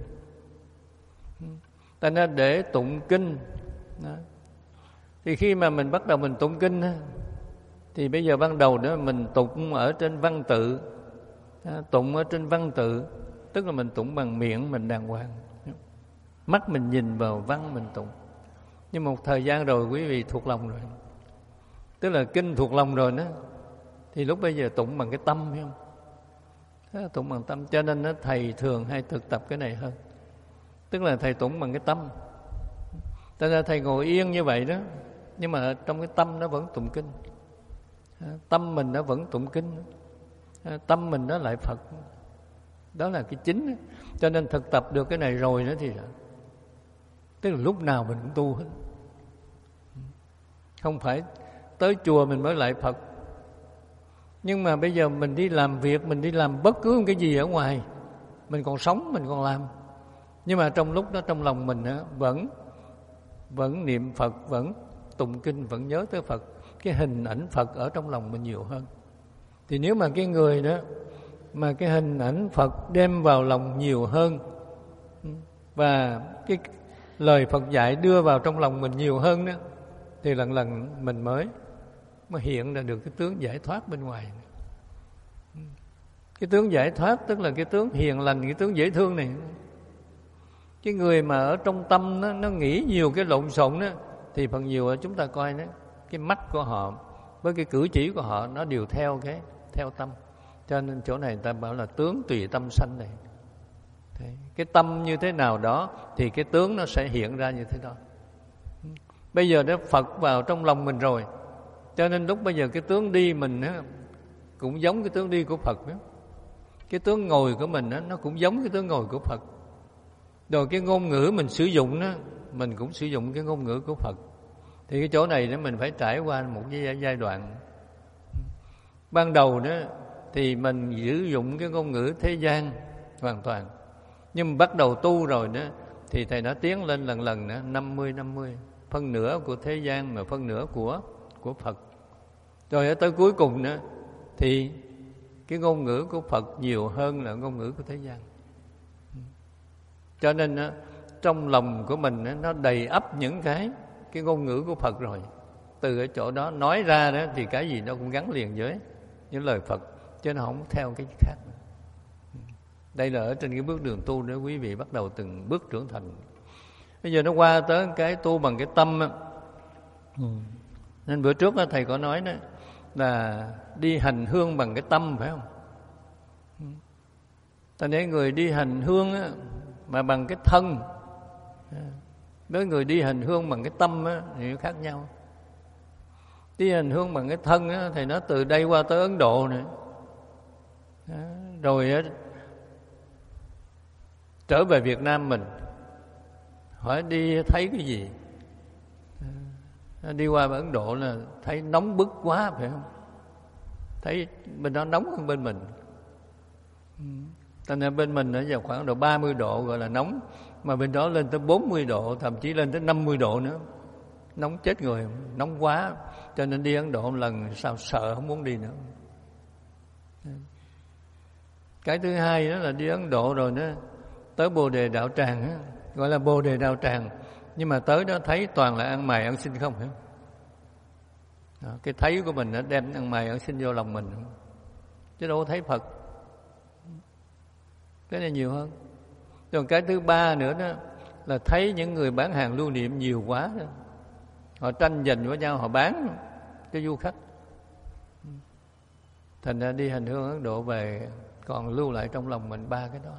Ta nên để tụng kinh đó. Thì khi mà mình bắt đầu mình tụng kinh đó, thì bây giờ ban đầu đó mình tụng ở trên văn tự, tụng ở trên văn tự, tức là mình tụng bằng miệng mình đàng hoàng, mắt mình nhìn vào văn mình tụng. Nhưng một thời gian rồi quý vị thuộc lòng rồi, tức là kinh thuộc lòng rồi đó, thì lúc bây giờ tụng bằng cái tâm, phải không? Đó, tụng bằng tâm. Cho nên đó, thầy thường hay thực tập cái này hơn, tức là thầy tụng bằng cái tâm. Cho nên thầy ngồi yên như vậy đó, nhưng mà trong cái tâm nó vẫn tụng kinh, tâm mình nó vẫn tụng kinh, tâm mình nó lại Phật. Đó là cái chính. Cho nên thực tập được cái này rồi nữa thì tức là lúc nào mình cũng tu hết. Không phải tới chùa mình mới lại Phật. Nhưng mà bây giờ mình đi làm việc, mình đi làm bất cứ cái gì ở ngoài, mình còn sống, mình còn làm, Nhưng mà trong lúc đó trong lòng mình á, vẫn vẫn niệm Phật, vẫn tụng kinh, vẫn nhớ tới Phật, cái hình ảnh Phật ở trong lòng mình nhiều hơn. Thì nếu mà cái người đó mà cái hình ảnh Phật đem vào lòng nhiều hơn, và cái lời Phật dạy đưa vào trong lòng mình nhiều hơn đó, thì lần lần mình mới mới hiện ra được cái tướng giải thoát bên ngoài. Cái tướng giải thoát tức là cái tướng hiền lành, cái tướng dễ thương này. Cái người mà ở trong tâm nó, nó nghĩ nhiều cái lộn xộn đó, thì phần nhiều chúng ta coi đó, cái mắt của họ với cái cử chỉ của họ nó đều theo cái theo tâm. Cho nên chỗ này ta bảo là tướng tùy tâm sanh này. Thế, cái tâm như thế nào đó thì cái tướng nó sẽ hiện ra như thế đó. Bây giờ đó Phật vào trong lòng mình rồi, cho nên lúc bây giờ cái tướng đi mình á, cũng giống cái tướng đi của Phật đó. Cái tướng ngồi của mình á, nó cũng giống cái tướng ngồi của Phật. Rồi cái ngôn ngữ mình sử dụng đó, mình cũng sử dụng cái ngôn ngữ của Phật. Thì cái chỗ này đó mình phải trải qua một cái giai đoạn. Ban đầu đó thì mình sử dụng cái ngôn ngữ thế gian hoàn toàn. Nhưng mà bắt đầu tu rồi đó thì thầy đã tiến lên lần lần nữa, năm mươi năm mươi, phân nửa của thế gian mà phân nửa của của Phật. Rồi ở tới cuối cùng nữa thì cái ngôn ngữ của Phật nhiều hơn là ngôn ngữ của thế gian. Cho nên đó, trong lòng của mình đó, nó đầy ắp những cái cái ngôn ngữ của Phật rồi. Từ ở chỗ đó nói ra đó thì cái gì nó cũng gắn liền với những lời Phật, chứ nó không theo cái khác. Đây là ở trên cái bước đường tu để quý vị bắt đầu từng bước trưởng thành. Bây giờ nó qua tới cái tu bằng cái tâm á. Ừ. Nên bữa trước đó, thầy có nói đó là đi hành hương bằng cái tâm, phải không? Ừ. Ta nói người đi hành hương á, mà bằng cái thân, với người đi hành hương bằng cái tâm á, thì khác nhau. Đi hành hương bằng cái thân á, thì nó từ đây qua tới Ấn Độ này, rồi á, trở về Việt Nam mình, hỏi đi thấy cái gì? Đi qua Ấn Độ là thấy nóng bức quá, phải không? Thấy bên đó nóng hơn bên mình. Thành ra bên mình ở vào khoảng độ ba mươi độ gọi là nóng, mà bên đó lên tới bốn mươi độ, thậm chí lên tới năm mươi độ nữa. Nóng chết người, nóng quá. Cho nên đi Ấn Độ một lần sao sợ không muốn đi nữa. Cái thứ hai đó là đi Ấn Độ rồi đó, tới Bồ Đề Đạo Tràng đó, gọi là Bồ Đề Đạo Tràng, nhưng mà tới đó thấy toàn là ăn mày ăn xin không, phải không? Đó, cái thấy của mình nó đem ăn mày ăn xin vô lòng mình, chứ đâu có thấy Phật. Cái này nhiều hơn. Rồi cái thứ ba nữa đó là thấy những người bán hàng lưu niệm nhiều quá đó. Họ tranh giành với nhau, họ bán cho du khách. Thành ra đi hành hương Ấn Độ về còn lưu lại trong lòng mình ba cái đó.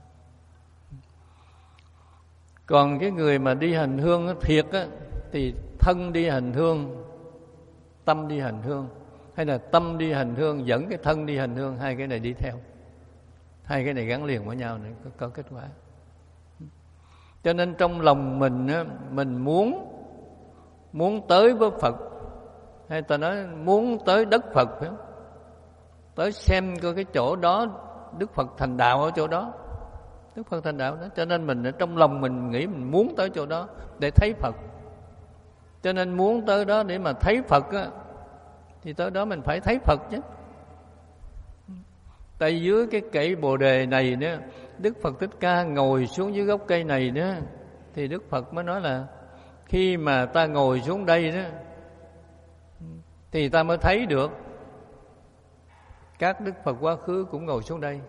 Còn cái người mà đi hành hương thiệt á, thì thân đi hành hương, tâm đi hành hương, hay là tâm đi hành hương dẫn cái thân đi hành hương, hai cái này đi theo. Hai cái này gắn liền với nhau để có, có kết quả. Cho nên trong lòng mình á, mình muốn muốn tới với Phật, hay ta nói muốn tới đất Phật, phải không? Tới xem coi cái chỗ đó Đức Phật thành đạo ở chỗ đó, Đức Phật thành đạo đó. Cho nên mình ở trong lòng mình nghĩ mình muốn tới chỗ đó để thấy Phật. Cho nên muốn tới đó để mà thấy Phật á, thì tới đó mình phải thấy Phật chứ. Tại dưới cái cây Bồ Đề này nữa, Đức Phật Thích Ca ngồi xuống dưới gốc cây này nữa, thì Đức Phật mới nói là khi mà ta ngồi xuống đây đó, thì ta mới thấy được các Đức Phật quá khứ cũng ngồi xuống đây.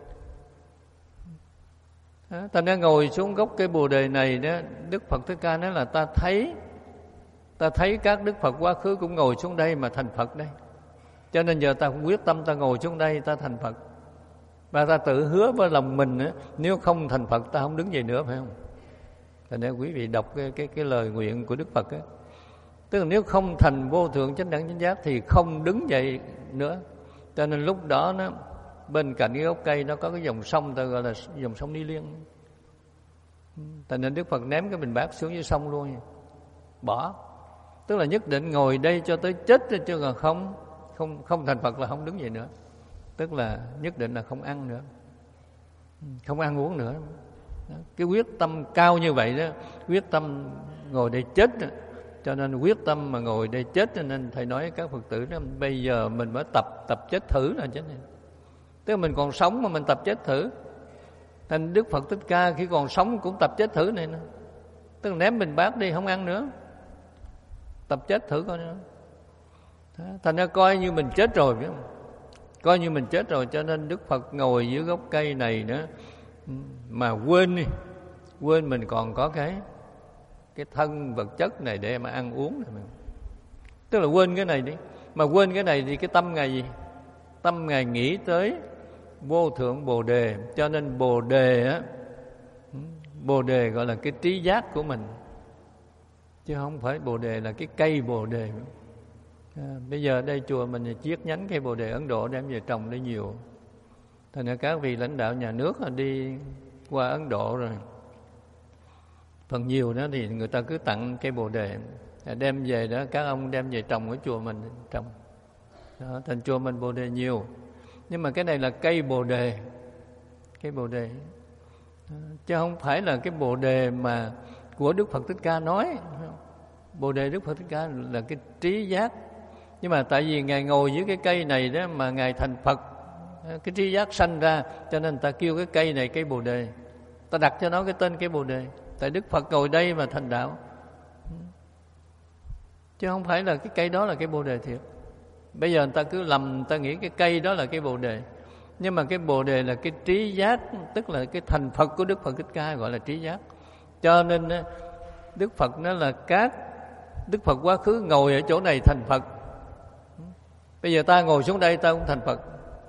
Đó, ta đã ngồi xuống gốc cây Bồ Đề này đó, Đức Phật Thích Ca nói là ta thấy ta thấy các Đức Phật quá khứ cũng ngồi xuống đây mà thành Phật đây. Cho nên giờ ta cũng quyết tâm ta ngồi xuống đây, ta thành Phật. Và ta tự hứa với lòng mình á, nếu không thành Phật ta không đứng dậy nữa, phải không? Thành ra quý vị đọc cái, cái, cái lời nguyện của Đức Phật á, tức là nếu không thành vô thượng chánh đẳng chánh giác thì không đứng dậy nữa. Cho nên lúc đó nó bên cạnh cái gốc cây nó có cái dòng sông, ta gọi là dòng sông Ni Liên. Thành nên Đức Phật ném cái bình bát xuống dưới sông luôn, bỏ. Tức là nhất định ngồi đây cho tới chết, chứ còn không không không thành Phật là không đứng dậy nữa. Tức là nhất định là không ăn nữa, không ăn uống nữa. Cái quyết tâm cao như vậy đó, quyết tâm ngồi đây chết đó. Cho nên quyết tâm mà ngồi đây chết, cho nên thầy nói các Phật tử đó, bây giờ mình mới tập tập chết thử là chết này. Tức là mình còn sống mà mình tập chết thử. Thành Đức Phật Thích Ca khi còn sống cũng tập chết thử này nữa. Tức là ném bình bát đi không ăn nữa, tập chết thử coi nữa. Thành ra coi như mình chết rồi, biết không? Coi như mình chết rồi. Cho nên Đức Phật ngồi dưới gốc cây này nữa mà quên đi, quên mình còn có cái cái thân vật chất này để mà ăn uống này. Tức là quên cái này đi. Mà quên cái này thì cái tâm Ngài gì? Tâm Ngài nghĩ tới vô thượng Bồ Đề. Cho nên Bồ Đề á, Bồ Đề gọi là cái trí giác của mình, chứ không phải Bồ Đề là cái cây Bồ Đề. À, bây giờ đây chùa mình chiết nhánh cây Bồ Đề Ấn Độ đem về trồng đây nhiều. Thành ra các vị lãnh đạo nhà nước đi qua Ấn Độ rồi, phần nhiều đó thì người ta cứ tặng cây Bồ Đề đem về đó, các ông đem về trồng ở chùa mình trồng. Đó, thành chùa mình Bồ Đề nhiều. Nhưng mà cái này là cây Bồ Đề, cây Bồ Đề, chứ không phải là cái Bồ Đề mà của Đức Phật Thích Ca nói. Bồ Đề Đức Phật Thích Ca là cái trí giác. Nhưng mà tại vì Ngài ngồi dưới cái cây này đó mà Ngài thành Phật, cái trí giác sanh ra, cho nên ta kêu cái cây này cây Bồ Đề. Ta đặt cho nó cái tên cây Bồ Đề. Tại Đức Phật ngồi đây mà thành đạo, chứ không phải là cái cây đó là cây Bồ Đề thiệt. Bây giờ người ta cứ lầm, người ta nghĩ cái cây đó là cây Bồ Đề. Nhưng mà cái Bồ Đề là cái trí giác, tức là cái thành Phật của Đức Phật Thích Ca gọi là trí giác. Cho nên Đức Phật nó là các Đức Phật quá khứ ngồi ở chỗ này thành Phật. Bây giờ ta ngồi xuống đây ta cũng thành Phật.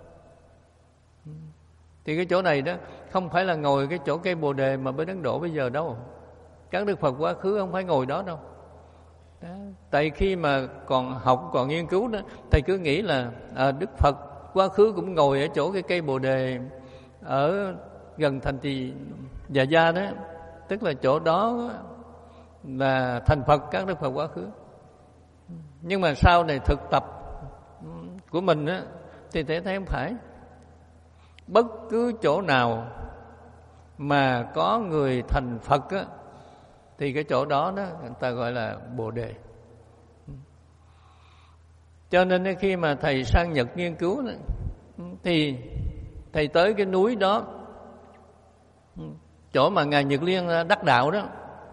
Thì cái chỗ này đó không phải là ngồi cái chỗ cây Bồ Đề mà bên Ấn Độ bây giờ đâu. Các Đức Phật quá khứ không phải ngồi đó đâu. Đó. Tại khi mà còn học, còn nghiên cứu đó, thầy cứ nghĩ là à, Đức Phật quá khứ cũng ngồi ở chỗ cái cây Bồ Đề ở gần thành trì Dạ Gia đó. Tức là chỗ đó là thành Phật các Đức Phật quá khứ. Nhưng mà sau này thực tập của mình á, thì thấy thấy không phải. Bất cứ chỗ nào mà có người thành Phật á, thì cái chỗ đó đó người ta gọi là Bồ Đề. Cho nên khi mà thầy sang Nhật nghiên cứu đó, thì thầy tới cái núi đó, chỗ mà Ngài Nhật Liên đắc đạo đó,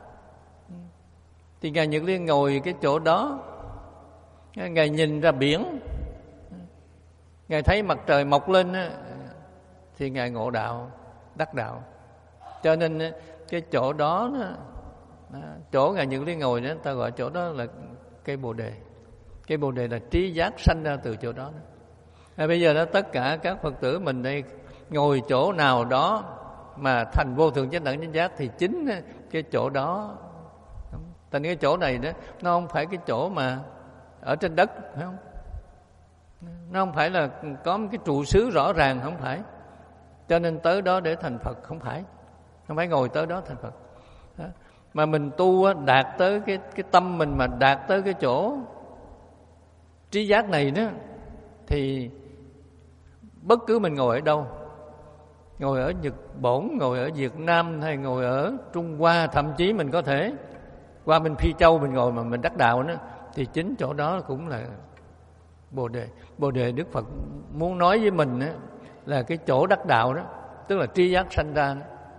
thì Ngài Nhật Liên ngồi cái chỗ đó, Ngài nhìn ra biển, Ngài thấy mặt trời mọc lên á, thì Ngài ngộ đạo, đắc đạo. Cho nên cái chỗ đó, đó chỗ Ngài Nhật Liên ngồi đó, ta gọi chỗ đó là cây Bồ Đề. Cây Bồ Đề là trí giác sanh ra từ chỗ đó. À, bây giờ đó tất cả các Phật tử mình đây ngồi chỗ nào đó mà thành vô thượng chánh đẳng chánh giác, thì chính cái chỗ đó. Thành cái chỗ này đó nó không phải cái chỗ mà ở trên đất, phải không? Nó không phải là có một cái trụ xứ rõ ràng, không phải. Cho nên tới đó để thành Phật, không phải. Không phải ngồi tới đó thành Phật. Đó. Mà mình tu đạt tới cái cái tâm mình mà đạt tới cái chỗ trí giác này đó, thì bất cứ mình ngồi ở đâu, ngồi ở Nhật Bản, ngồi ở Việt Nam hay ngồi ở Trung Hoa, thậm chí mình có thể qua bên Phi Châu mình ngồi mà mình đắc đạo đó, thì chính chỗ đó cũng là Bồ Đề. Bồ Đề Đức Phật muốn nói với mình đó, là cái chỗ đắc đạo đó, tức là tri giác sanh ra đó.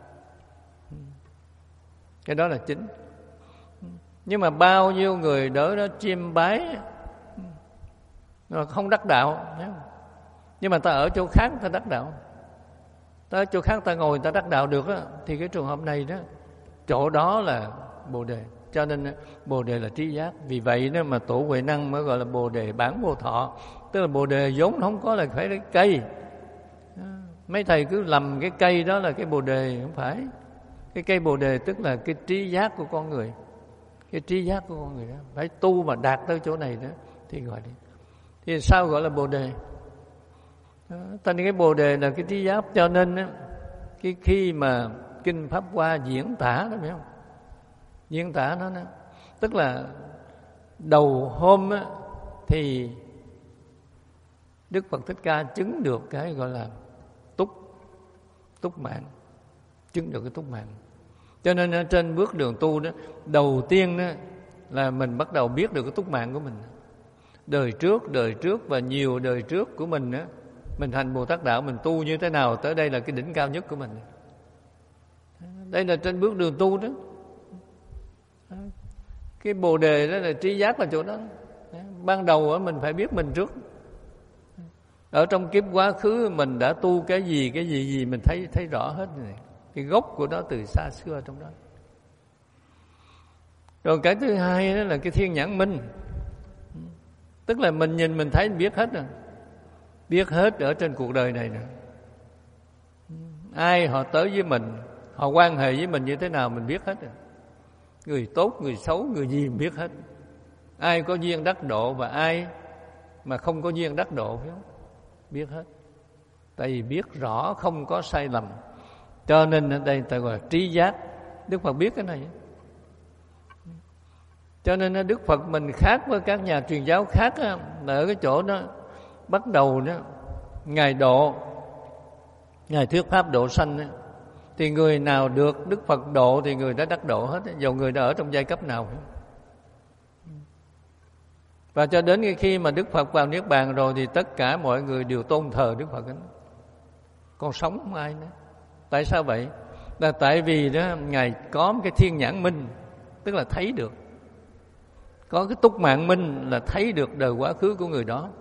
Cái đó là chính. Nhưng mà bao nhiêu người đỡ đó chiêm bái mà không đắc đạo, nhưng mà ta ở chỗ khác ta đắc đạo, ta ở chỗ khác ta ngồi ta đắc đạo được đó, thì cái trường hợp này đó, chỗ đó là Bồ Đề. Cho nên Bồ Đề là trí giác. Vì vậy đó mà Tổ Huệ Năng mới gọi là Bồ Đề bán vô thọ. Tức là Bồ Đề vốn không có là phải cái cây. Mấy thầy cứ lầm cái cây đó là cái Bồ Đề, không phải. Cái cây Bồ Đề tức là cái trí giác của con người. Cái trí giác của con người đó phải tu mà đạt tới chỗ này đó thì gọi đi. Thì sao gọi là Bồ Đề? Thành cái Bồ Đề là cái trí giác. Cho nên đó, cái khi mà Kinh Pháp Hoa diễn tả đó, phải không? Diễn tả nó, nó tức là đầu hôm á, thì Đức Phật Thích Ca chứng được cái gọi là túc túc mạng. chứng được cái túc mạng. Cho nên trên bước đường tu đó, đầu tiên đó là mình bắt đầu biết được cái túc mạng của mình. Đời trước, đời trước và nhiều đời trước của mình đó, mình hành Bồ Tát Đạo, mình tu như thế nào, tới đây là cái đỉnh cao nhất của mình. Đây là trên bước đường tu đó. Cái Bồ Đề đó là trí giác là chỗ đó. Ban đầu đó, mình phải biết mình trước. Ở trong kiếp quá khứ mình đã tu cái gì, cái gì gì mình thấy thấy rõ hết này. Cái gốc của nó từ xa xưa trong đó. Rồi cái thứ hai đó là cái thiên nhãn minh. Tức là mình nhìn mình thấy mình biết hết rồi. Biết hết ở trên cuộc đời này nè. Ai họ tới với mình, họ quan hệ với mình như thế nào mình biết hết rồi. Người tốt, người xấu, người gì mình biết hết. Ai có duyên đắc độ và ai mà không có duyên đắc độ, phải không? Biết hết. Tại vì biết rõ không có sai lầm. Cho nên ở đây ta gọi là trí giác. Đức Phật biết cái này. Cho nên Đức Phật mình khác với các nhà truyền giáo khác là ở cái chỗ đó bắt đầu đó Ngài độ, Ngài thuyết pháp độ sanh đó, thì người nào được Đức Phật độ thì người đã đắc độ hết, dầu người đã ở trong giai cấp nào. Và cho đến khi mà Đức Phật vào Niết Bàn rồi thì tất cả mọi người đều tôn thờ Đức Phật. Còn sống không ai nữa. Tại sao vậy? Là tại vì đó Ngài có một cái thiên nhãn minh, tức là thấy được. Có cái túc mạng minh là thấy được đời quá khứ của người đó.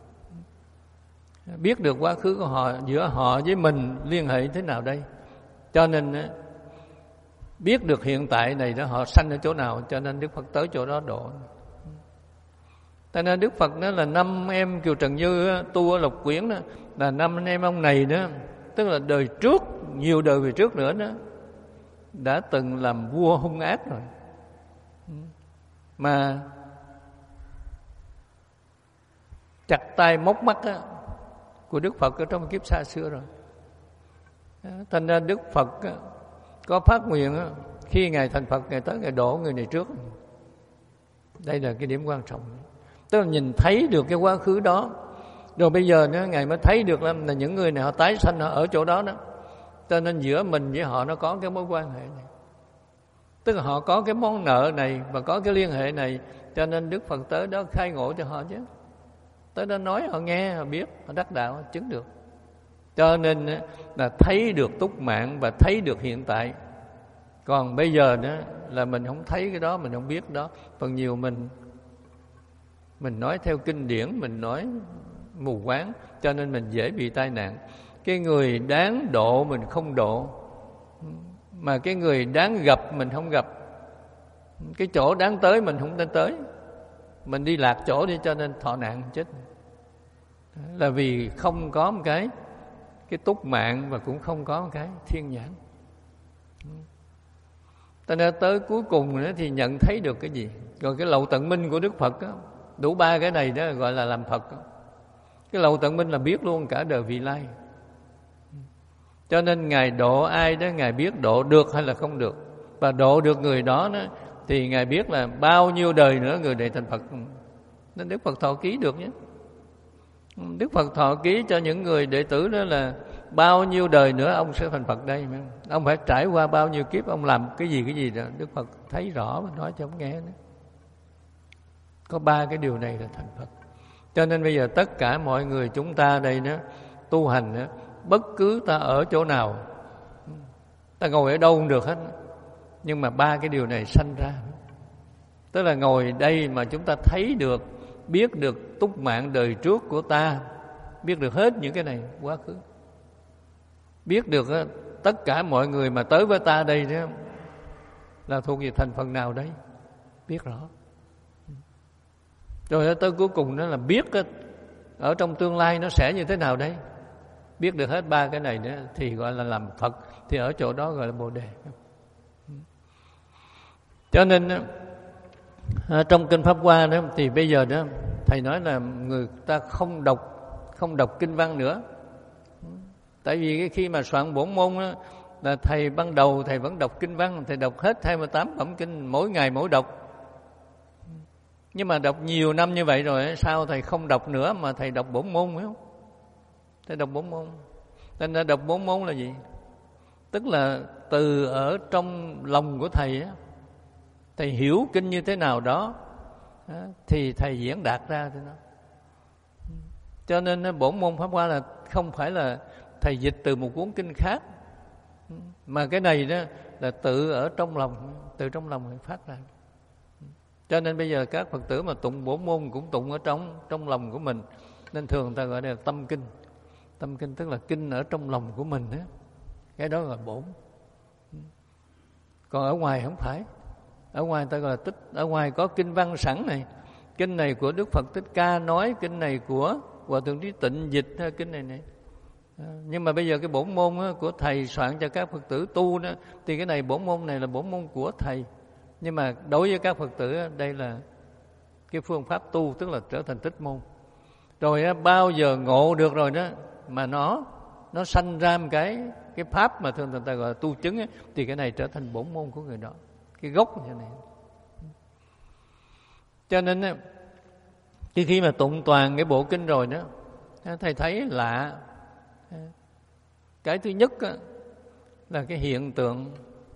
Biết được quá khứ của họ, giữa họ với mình liên hệ thế nào đây. Cho nên biết được hiện tại này đó họ sanh ở chỗ nào, cho nên Đức Phật tới chỗ đó độ. Tại nên Đức Phật đó là năm em Kiều Trần Như tu ở Lộc Quyển đó, là năm anh em ông này đó, tức là đời trước, nhiều đời về trước nữa đó, đã từng làm vua hung ác rồi. Mà chặt tay móc mắt á, của Đức Phật ở trong kiếp xa xưa rồi. Thành ra Đức Phật á, có phát nguyện á, khi Ngài thành Phật, Ngài tới Ngài độ người này trước. Đây là cái điểm quan trọng. Tức là nhìn thấy được cái quá khứ đó. Rồi bây giờ nữa Ngài mới thấy được là những người này họ tái sanh họ ở chỗ đó đó. Cho nên giữa mình với họ nó có cái mối quan hệ này. Tức là họ có cái món nợ này và có cái liên hệ này. Cho nên Đức Phật tới đó khai ngộ cho họ chứ. Tới đó nói họ nghe, họ biết, họ đắc đạo, họ chứng được. Cho nên là thấy được túc mạng và thấy được hiện tại. Còn bây giờ nữa là mình không thấy cái đó, mình không biết đó. Phần nhiều mình Mình nói theo kinh điển, mình nói mù quáng, cho nên mình dễ bị tai nạn. Cái người đáng độ mình không độ, mà cái người đáng gặp mình không gặp. Cái chỗ đáng tới mình không nên tới. Mình đi lạc chỗ đi cho nên thọ nạn chết. Là vì không có một cái Cái túc mạng và cũng không có một cái thiên nhãn. Ta nên tới cuối cùng nữa thì nhận thấy được cái gì. Rồi cái lậu tận minh của Đức Phật đó, đủ ba cái này đó gọi là làm Phật đó. Cái lậu tận minh là biết luôn cả đời vị lai. Cho nên Ngài độ ai đó Ngài biết độ được hay là không được. Và độ được người đó, đó thì Ngài biết là bao nhiêu đời nữa người này thành Phật. Nên Đức Phật thọ ký được nhé. Đức Phật thọ ký cho những người đệ tử đó là bao nhiêu đời nữa ông sẽ thành Phật đây. Ông phải trải qua bao nhiêu kiếp, ông làm cái gì cái gì đó. Đức Phật thấy rõ và nói cho ông nghe đó. Có ba cái điều này là thành Phật. Cho nên bây giờ tất cả mọi người chúng ta đây đó tu hành đó, bất cứ ta ở chỗ nào, ta ngồi ở đâu cũng được hết. Nhưng mà ba cái điều này sanh ra. Tức là ngồi đây mà chúng ta thấy được, biết được túc mạng đời trước của ta, biết được hết những cái này quá khứ, biết được tất cả mọi người mà tới với ta đây đó là thuộc về thành phần nào đấy, biết rõ. Rồi tới cuối cùng đó là biết ở trong tương lai nó sẽ như thế nào đấy. Biết được hết ba cái này nữa thì gọi là làm Phật. Thì ở chỗ đó gọi là Bồ Đề. Cho nên trong Kinh Pháp Hoa đó thì bây giờ đó Thầy nói là người ta không đọc Không đọc kinh văn nữa. Tại vì khi mà soạn bổn môn đó, là Thầy ban đầu Thầy vẫn đọc kinh văn. Thầy đọc hết hai mươi tám phẩm kinh, mỗi ngày mỗi đọc. Nhưng mà đọc nhiều năm như vậy rồi, sao Thầy không đọc nữa mà Thầy đọc bổn môn, phải không? Thầy đọc bổn môn. Nên là đọc bổn môn là gì? Tức là từ ở trong lòng của thầy á, thầy hiểu kinh như thế nào đó thì thầy diễn đạt ra cho nó. Cho nên bổn môn Pháp Hoa là không phải là thầy dịch từ một cuốn kinh khác, mà cái này đó là tự ở trong lòng, từ trong lòng thầy phát ra. Cho nên bây giờ các Phật tử mà tụng bổn môn cũng tụng ở trong trong lòng của mình, nên thường người ta gọi là tâm kinh. Tâm kinh tức là kinh ở trong lòng của mình đó. Cái đó là bổn. Còn ở ngoài không phải. Ở ngoài người ta gọi là tích. Ở ngoài có kinh văn sẵn này. Kinh này của Đức Phật Thích Ca nói, kinh này của Hòa Thượng Trí Tịnh dịch, kinh này này. Nhưng mà bây giờ cái bổn môn của thầy soạn cho các Phật tử tu đó, thì cái này bổn môn này là bổn môn của thầy. Nhưng mà đối với các Phật tử đây là cái phương pháp tu, tức là trở thành tích môn. Rồi bao giờ ngộ được rồi đó mà nó nó sanh ra một cái cái pháp mà thường người ta gọi là tu chứng ấy, thì cái này trở thành bổn môn của người đó, cái gốc như này. Cho nên khi khi mà tụng toàn cái bộ kinh rồi đó, thầy thấy lạ. Cái thứ nhất là cái hiện tượng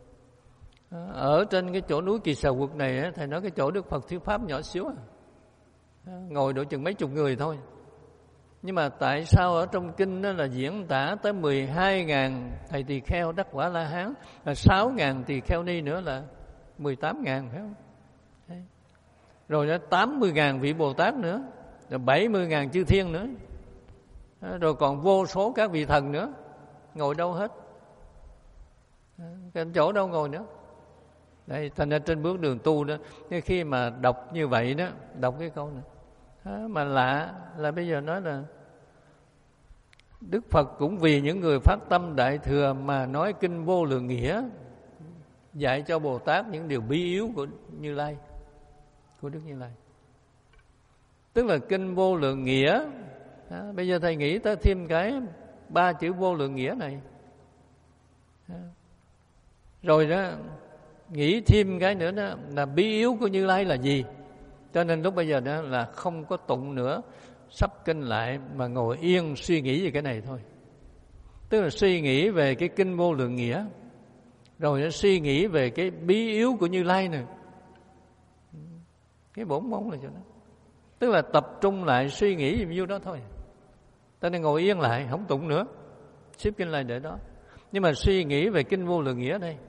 ở trên cái chỗ núi Kỳ Xà Quật này, thầy nói cái chỗ Đức Phật thuyết pháp nhỏ xíu à, ngồi độ chừng mấy chục người thôi. Nhưng mà tại sao ở trong kinh đó là diễn tả tới mười hai ngàn thầy tỳ kheo đắc quả La Hán, là sáu ngàn tỳ kheo ni nữa là mười tám ngàn, phải không? Đấy. Rồi đó tám mươi ngàn vị Bồ Tát nữa, rồi bảy mươi ngàn chư thiên nữa, rồi còn vô số các vị thần nữa. Ngồi đâu hết? Cái chỗ đâu ngồi nữa? Đây, thành ra trên bước đường tu đó, khi mà đọc như vậy đó, đọc cái câu này đó, mà lạ là bây giờ nói là Đức Phật cũng vì những người phát tâm Đại Thừa mà nói kinh Vô Lượng Nghĩa, dạy cho Bồ Tát những điều bí yếu của Như Lai, của Đức Như Lai. Tức là kinh Vô Lượng Nghĩa đó, bây giờ thầy nghĩ tới thêm cái ba chữ Vô Lượng Nghĩa này đó. Rồi đó nghĩ thêm cái nữa đó là bí yếu của Như Lai là gì. Cho nên lúc bây giờ đó là không có tụng nữa, sắp kinh lại mà ngồi yên suy nghĩ về cái này thôi. Tức là suy nghĩ về cái kinh Vô Lượng Nghĩa, rồi nó suy nghĩ về cái bí yếu của Như Lai này. Cái bổn môn là cho nó, tức là tập trung lại suy nghĩ về nhiêu đó thôi. Ta nên ngồi yên lại, không tụng nữa, xếp kinh lại để đó, nhưng mà suy nghĩ về kinh Vô Lượng Nghĩa đây.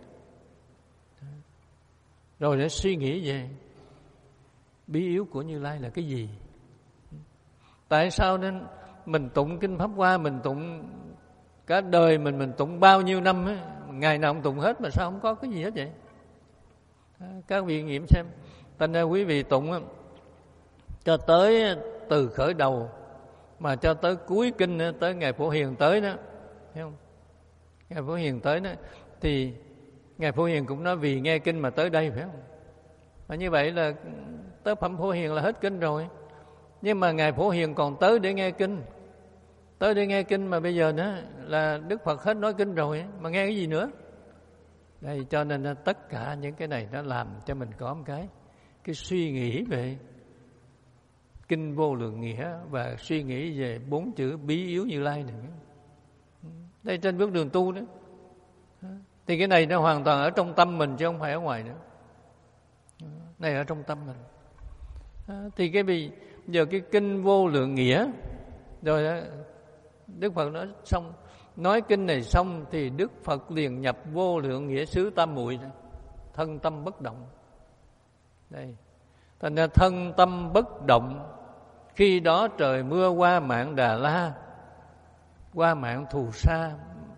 Rồi để suy nghĩ về bí yếu của Như Lai là cái gì. Tại sao nên mình tụng kinh Pháp Hoa, mình tụng cả đời mình, mình tụng bao nhiêu năm ấy, ngày nào cũng tụng hết mà sao không có cái gì hết vậy? Các vị nghiệm xem. Thành ra quý vị tụng cho tới từ khởi đầu mà cho tới cuối kinh, tới ngày Phổ Hiền tới đó, thấy không? Ngày Phổ Hiền tới đó thì Ngài Phổ Hiền cũng nói vì nghe kinh mà tới đây, phải không? Và như vậy là tới phẩm Phổ Hiền là hết kinh rồi. Nhưng mà Ngài Phổ Hiền còn tới để nghe kinh. Tới để nghe kinh mà bây giờ nữa là Đức Phật hết nói kinh rồi, mà nghe cái gì nữa? Đây, cho nên tất cả những cái này nó làm cho mình có một cái cái suy nghĩ về kinh Vô Lượng Nghĩa và suy nghĩ về bốn chữ bí yếu Như Lai này. Đây trên bước đường tu đó. Thì cái này nó hoàn toàn ở trong tâm mình chứ không phải ở ngoài nữa. Này ở trong tâm mình. Thì cái bây giờ cái kinh Vô Lượng Nghĩa rồi đó, Đức Phật nói xong, nói kinh này xong thì Đức Phật liền nhập Vô Lượng Nghĩa xứ tam muội, thân tâm bất động. Đây. Thành ra thân tâm bất động, khi đó trời mưa qua mạng Đà La, qua mạng Thù Sa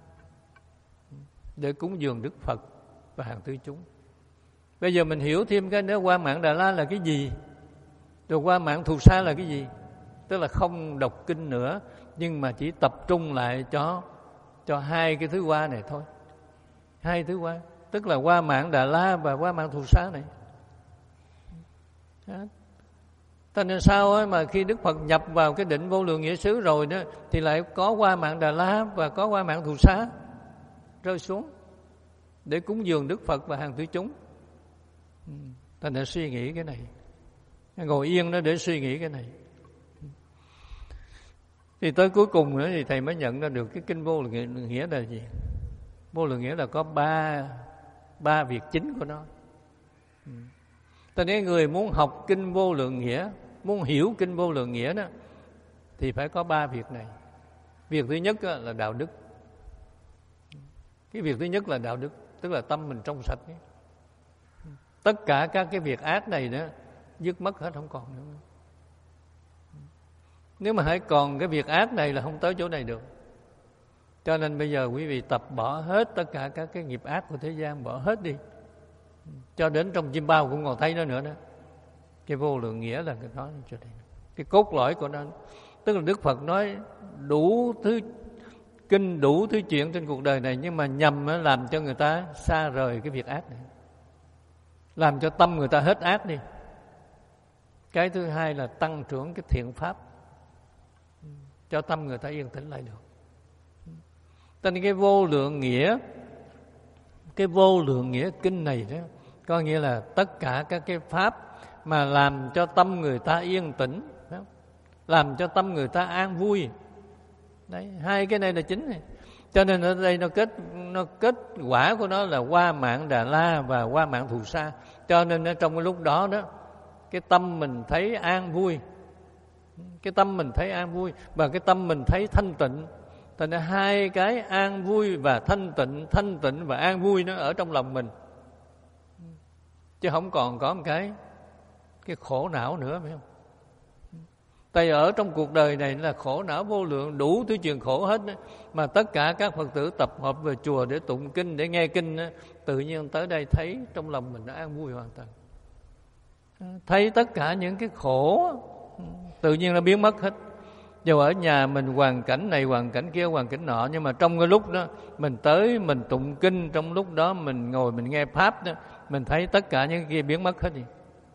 để cúng dường Đức Phật và hàng tư chúng. Bây giờ mình hiểu thêm cái nữa, qua mạng Đà La là cái gì, rồi qua mạng Thù Sa là cái gì. Tức là không đọc kinh nữa, nhưng mà chỉ tập trung lại cho cho hai cái thứ qua này thôi. Hai thứ qua, tức là qua mạng Đà La và qua mạng Thù Sa này. Thế nên sao ấy, mà khi Đức Phật nhập vào cái định Vô Lượng Nghĩa xứ rồi đó, thì lại có qua mạng Đà La và có qua mạng Thù Sa rơi xuống để cúng dường Đức Phật và hàng tư chúng. Ta đã suy nghĩ cái này, ngồi yên đó để suy nghĩ cái này. Thì tới cuối cùng nữa thì thầy mới nhận ra được cái kinh Vô Lượng Nghĩa là gì. Vô lượng nghĩa là có ba ba việc chính của nó. Cho nên người muốn học kinh Vô Lượng Nghĩa, muốn hiểu kinh Vô Lượng Nghĩa đó, thì phải có ba việc này. Việc thứ nhất là đạo đức. Cái việc thứ nhất là đạo đức, tức là tâm mình trong sạch. Tất cả các cái việc ác này đó dứt mất hết, không còn nữa. Nếu mà hãy còn cái việc ác này là không tới chỗ này được. Cho nên bây giờ quý vị tập bỏ hết tất cả các cái nghiệp ác của thế gian, bỏ hết đi. Cho đến trong chim bao cũng còn thấy nó nữa đó. Cái Vô Lượng Nghĩa là cái nói cho đây. Cái cốt lõi của nó, tức là Đức Phật nói đủ thứ kinh, đủ thứ chuyện trên cuộc đời này, nhưng mà nhằm làm cho người ta xa rời cái việc ác này, làm cho tâm người ta hết ác đi. Cái thứ hai là tăng trưởng cái thiện pháp, cho tâm người ta yên tĩnh lại được. Cho nên cái Vô Lượng Nghĩa, cái Vô Lượng Nghĩa kinh này đó, có nghĩa là tất cả các cái pháp mà làm cho tâm người ta yên tĩnh, làm cho tâm người ta an vui. Đấy, hai cái này là chính này. Cho nên ở đây nó kết nó kết quả của nó là Hoa Mạng Đà La và Hoa Mạng Thù Sa. Cho nên ở trong cái lúc đó đó, cái tâm mình thấy an vui, cái tâm mình thấy an vui và cái tâm mình thấy thanh tịnh. Thành ra hai cái an vui và thanh tịnh, thanh tịnh và an vui nó ở trong lòng mình, chứ không còn có một cái cái khổ não nữa, phải không? Tại ở trong cuộc đời này là khổ não vô lượng, đủ thứ chuyện khổ hết đó. Mà tất cả các Phật tử tập hợp về chùa để tụng kinh, để nghe kinh đó, tự nhiên tới đây thấy trong lòng mình nó an vui hoàn toàn. Thấy tất cả những cái khổ tự nhiên nó biến mất hết. Dù ở nhà mình hoàn cảnh này, hoàn cảnh kia, hoàn cảnh nọ, nhưng mà trong cái lúc đó mình tới, mình tụng kinh, trong lúc đó mình ngồi mình nghe Pháp đó, mình thấy tất cả những cái kia biến mất hết đi.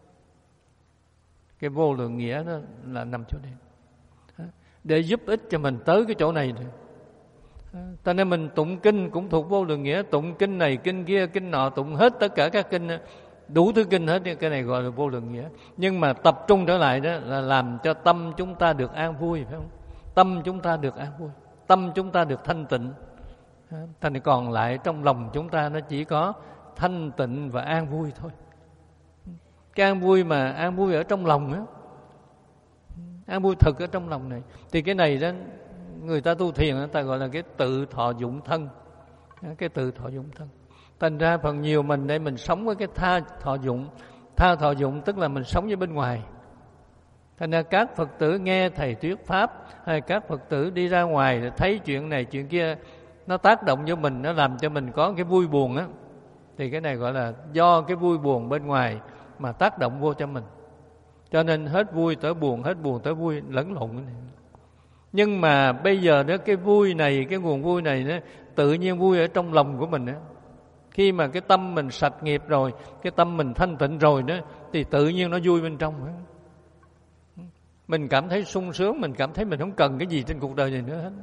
Cái Vô Lượng Nghĩa đó là nằm chỗ đây, để giúp ích cho mình tới cái chỗ này. Cho nên mình tụng kinh cũng thuộc Vô Lượng Nghĩa, tụng kinh này, kinh kia, kinh nọ, tụng hết tất cả các kinh, đủ thứ kinh hết, cái này gọi là Vô Lượng Nghĩa. Nhưng mà tập trung trở lại đó là làm cho tâm chúng ta được an vui, phải không? Tâm chúng ta được an vui, tâm chúng ta được thanh tịnh. Thành còn lại trong lòng chúng ta nó chỉ có thanh tịnh và an vui thôi. Cái an vui mà an vui ở trong lòng á, an vui thực ở trong lòng này, thì cái này đó người ta tu thiền người ta gọi là cái tự thọ dụng thân, cái tự thọ dụng thân. Thành ra phần nhiều mình đây mình sống với cái tha thọ dụng, tha thọ dụng tức là mình sống với bên ngoài. Thành ra các Phật tử nghe thầy thuyết pháp, hay các Phật tử đi ra ngoài thấy chuyện này chuyện kia nó tác động vô mình, nó làm cho mình có cái vui buồn á, thì cái này gọi là do cái vui buồn bên ngoài mà tác động vô cho mình. Cho nên hết vui tới buồn, hết buồn tới vui, lẫn lộn cái này. Nhưng mà bây giờ đó cái vui này, cái nguồn vui này đó, tự nhiên vui ở trong lòng của mình đó. Khi mà cái tâm mình sạch nghiệp rồi, cái tâm mình thanh tịnh rồi đó, thì tự nhiên nó vui bên trong đó. Mình cảm thấy sung sướng, mình cảm thấy mình không cần cái gì trên cuộc đời này nữa hết.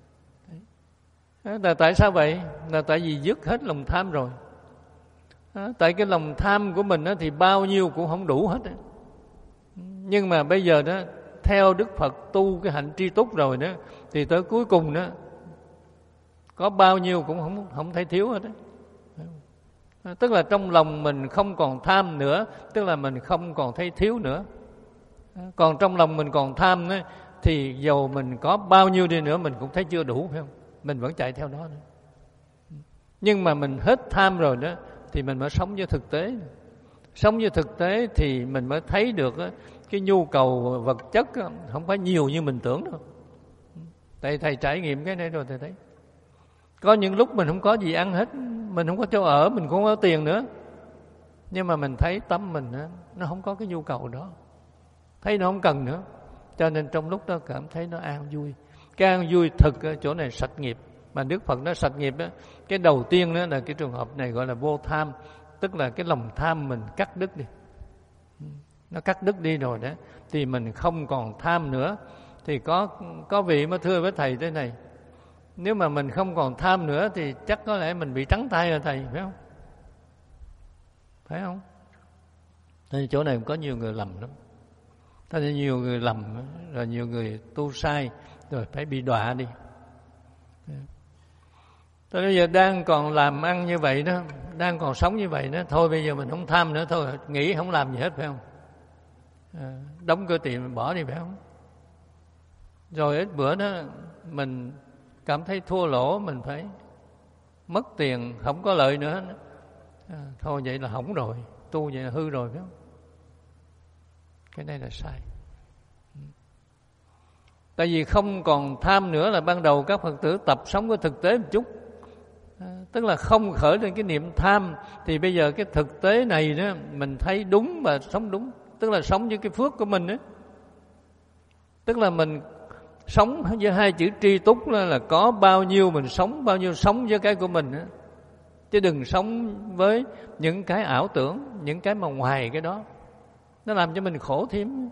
Là tại sao vậy? Là tại vì dứt hết lòng tham rồi. Tại cái lòng tham của mình đó, thì bao nhiêu cũng không đủ hết. Nhưng mà bây giờ đó, theo Đức Phật tu cái hạnh tri túc rồi đó, thì tới cuối cùng đó, có bao nhiêu cũng không, không thấy thiếu hết. Tức là trong lòng mình không còn tham nữa, tức là mình không còn thấy thiếu nữa. Còn trong lòng mình còn tham đó, thì dầu mình có bao nhiêu đi nữa mình cũng thấy chưa đủ, phải không? Mình vẫn chạy theo đó nữa. Nhưng mà mình hết tham rồi đó, thì mình mới sống với thực tế. Sống với thực tế thì mình mới thấy được cái nhu cầu vật chất không phải nhiều như mình tưởng đâu. Tại thầy trải nghiệm cái này rồi thầy thấy. Có những lúc mình không có gì ăn hết, mình không có chỗ ở, mình cũng không có tiền nữa. Nhưng mà mình thấy tâm mình nó không có cái nhu cầu đó, thấy nó không cần nữa. Cho nên trong lúc đó cảm thấy nó an vui. Cái an vui thực ở chỗ này sạch nghiệp. Mà Đức Phật nói sạch nghiệp đó, cái đầu tiên đó là cái trường hợp này gọi là vô tham. Tức là cái lòng tham mình cắt đứt đi. Nó cắt đứt đi rồi đó, thì mình không còn tham nữa. Thì có có vị mới thưa với thầy thế này: nếu mà mình không còn tham nữa thì chắc có lẽ mình bị trắng tay rồi thầy, phải không? Phải không? Thì chỗ này có nhiều người lầm lắm. Thế nên nhiều người lầm, rồi nhiều người tu sai, rồi phải bị đọa đi. Tôi bây giờ đang còn làm ăn như vậy đó, đang còn sống như vậy đó, thôi bây giờ mình không tham nữa, thôi nghỉ không làm gì hết, phải không? À, đóng cửa tiệm mình bỏ đi, phải không? Rồi ít bữa đó mình cảm thấy thua lỗ, mình phải mất tiền, không có lợi nữa, à, thôi vậy là hỏng rồi, tu vậy là hư rồi, phải không? Cái này là sai. Tại vì không còn tham nữa là ban đầu các Phật tử tập sống với thực tế một chút, à, tức là không khởi lên cái niệm tham, thì bây giờ cái thực tế này đó mình thấy đúng và sống đúng, tức là sống với cái phước của mình đó. Tức là mình sống với hai chữ tri túc là, là có bao nhiêu mình sống, bao nhiêu sống với cái của mình đó. Chứ đừng sống với những cái ảo tưởng, những cái mà ngoài cái đó, nó làm cho mình khổ thêm.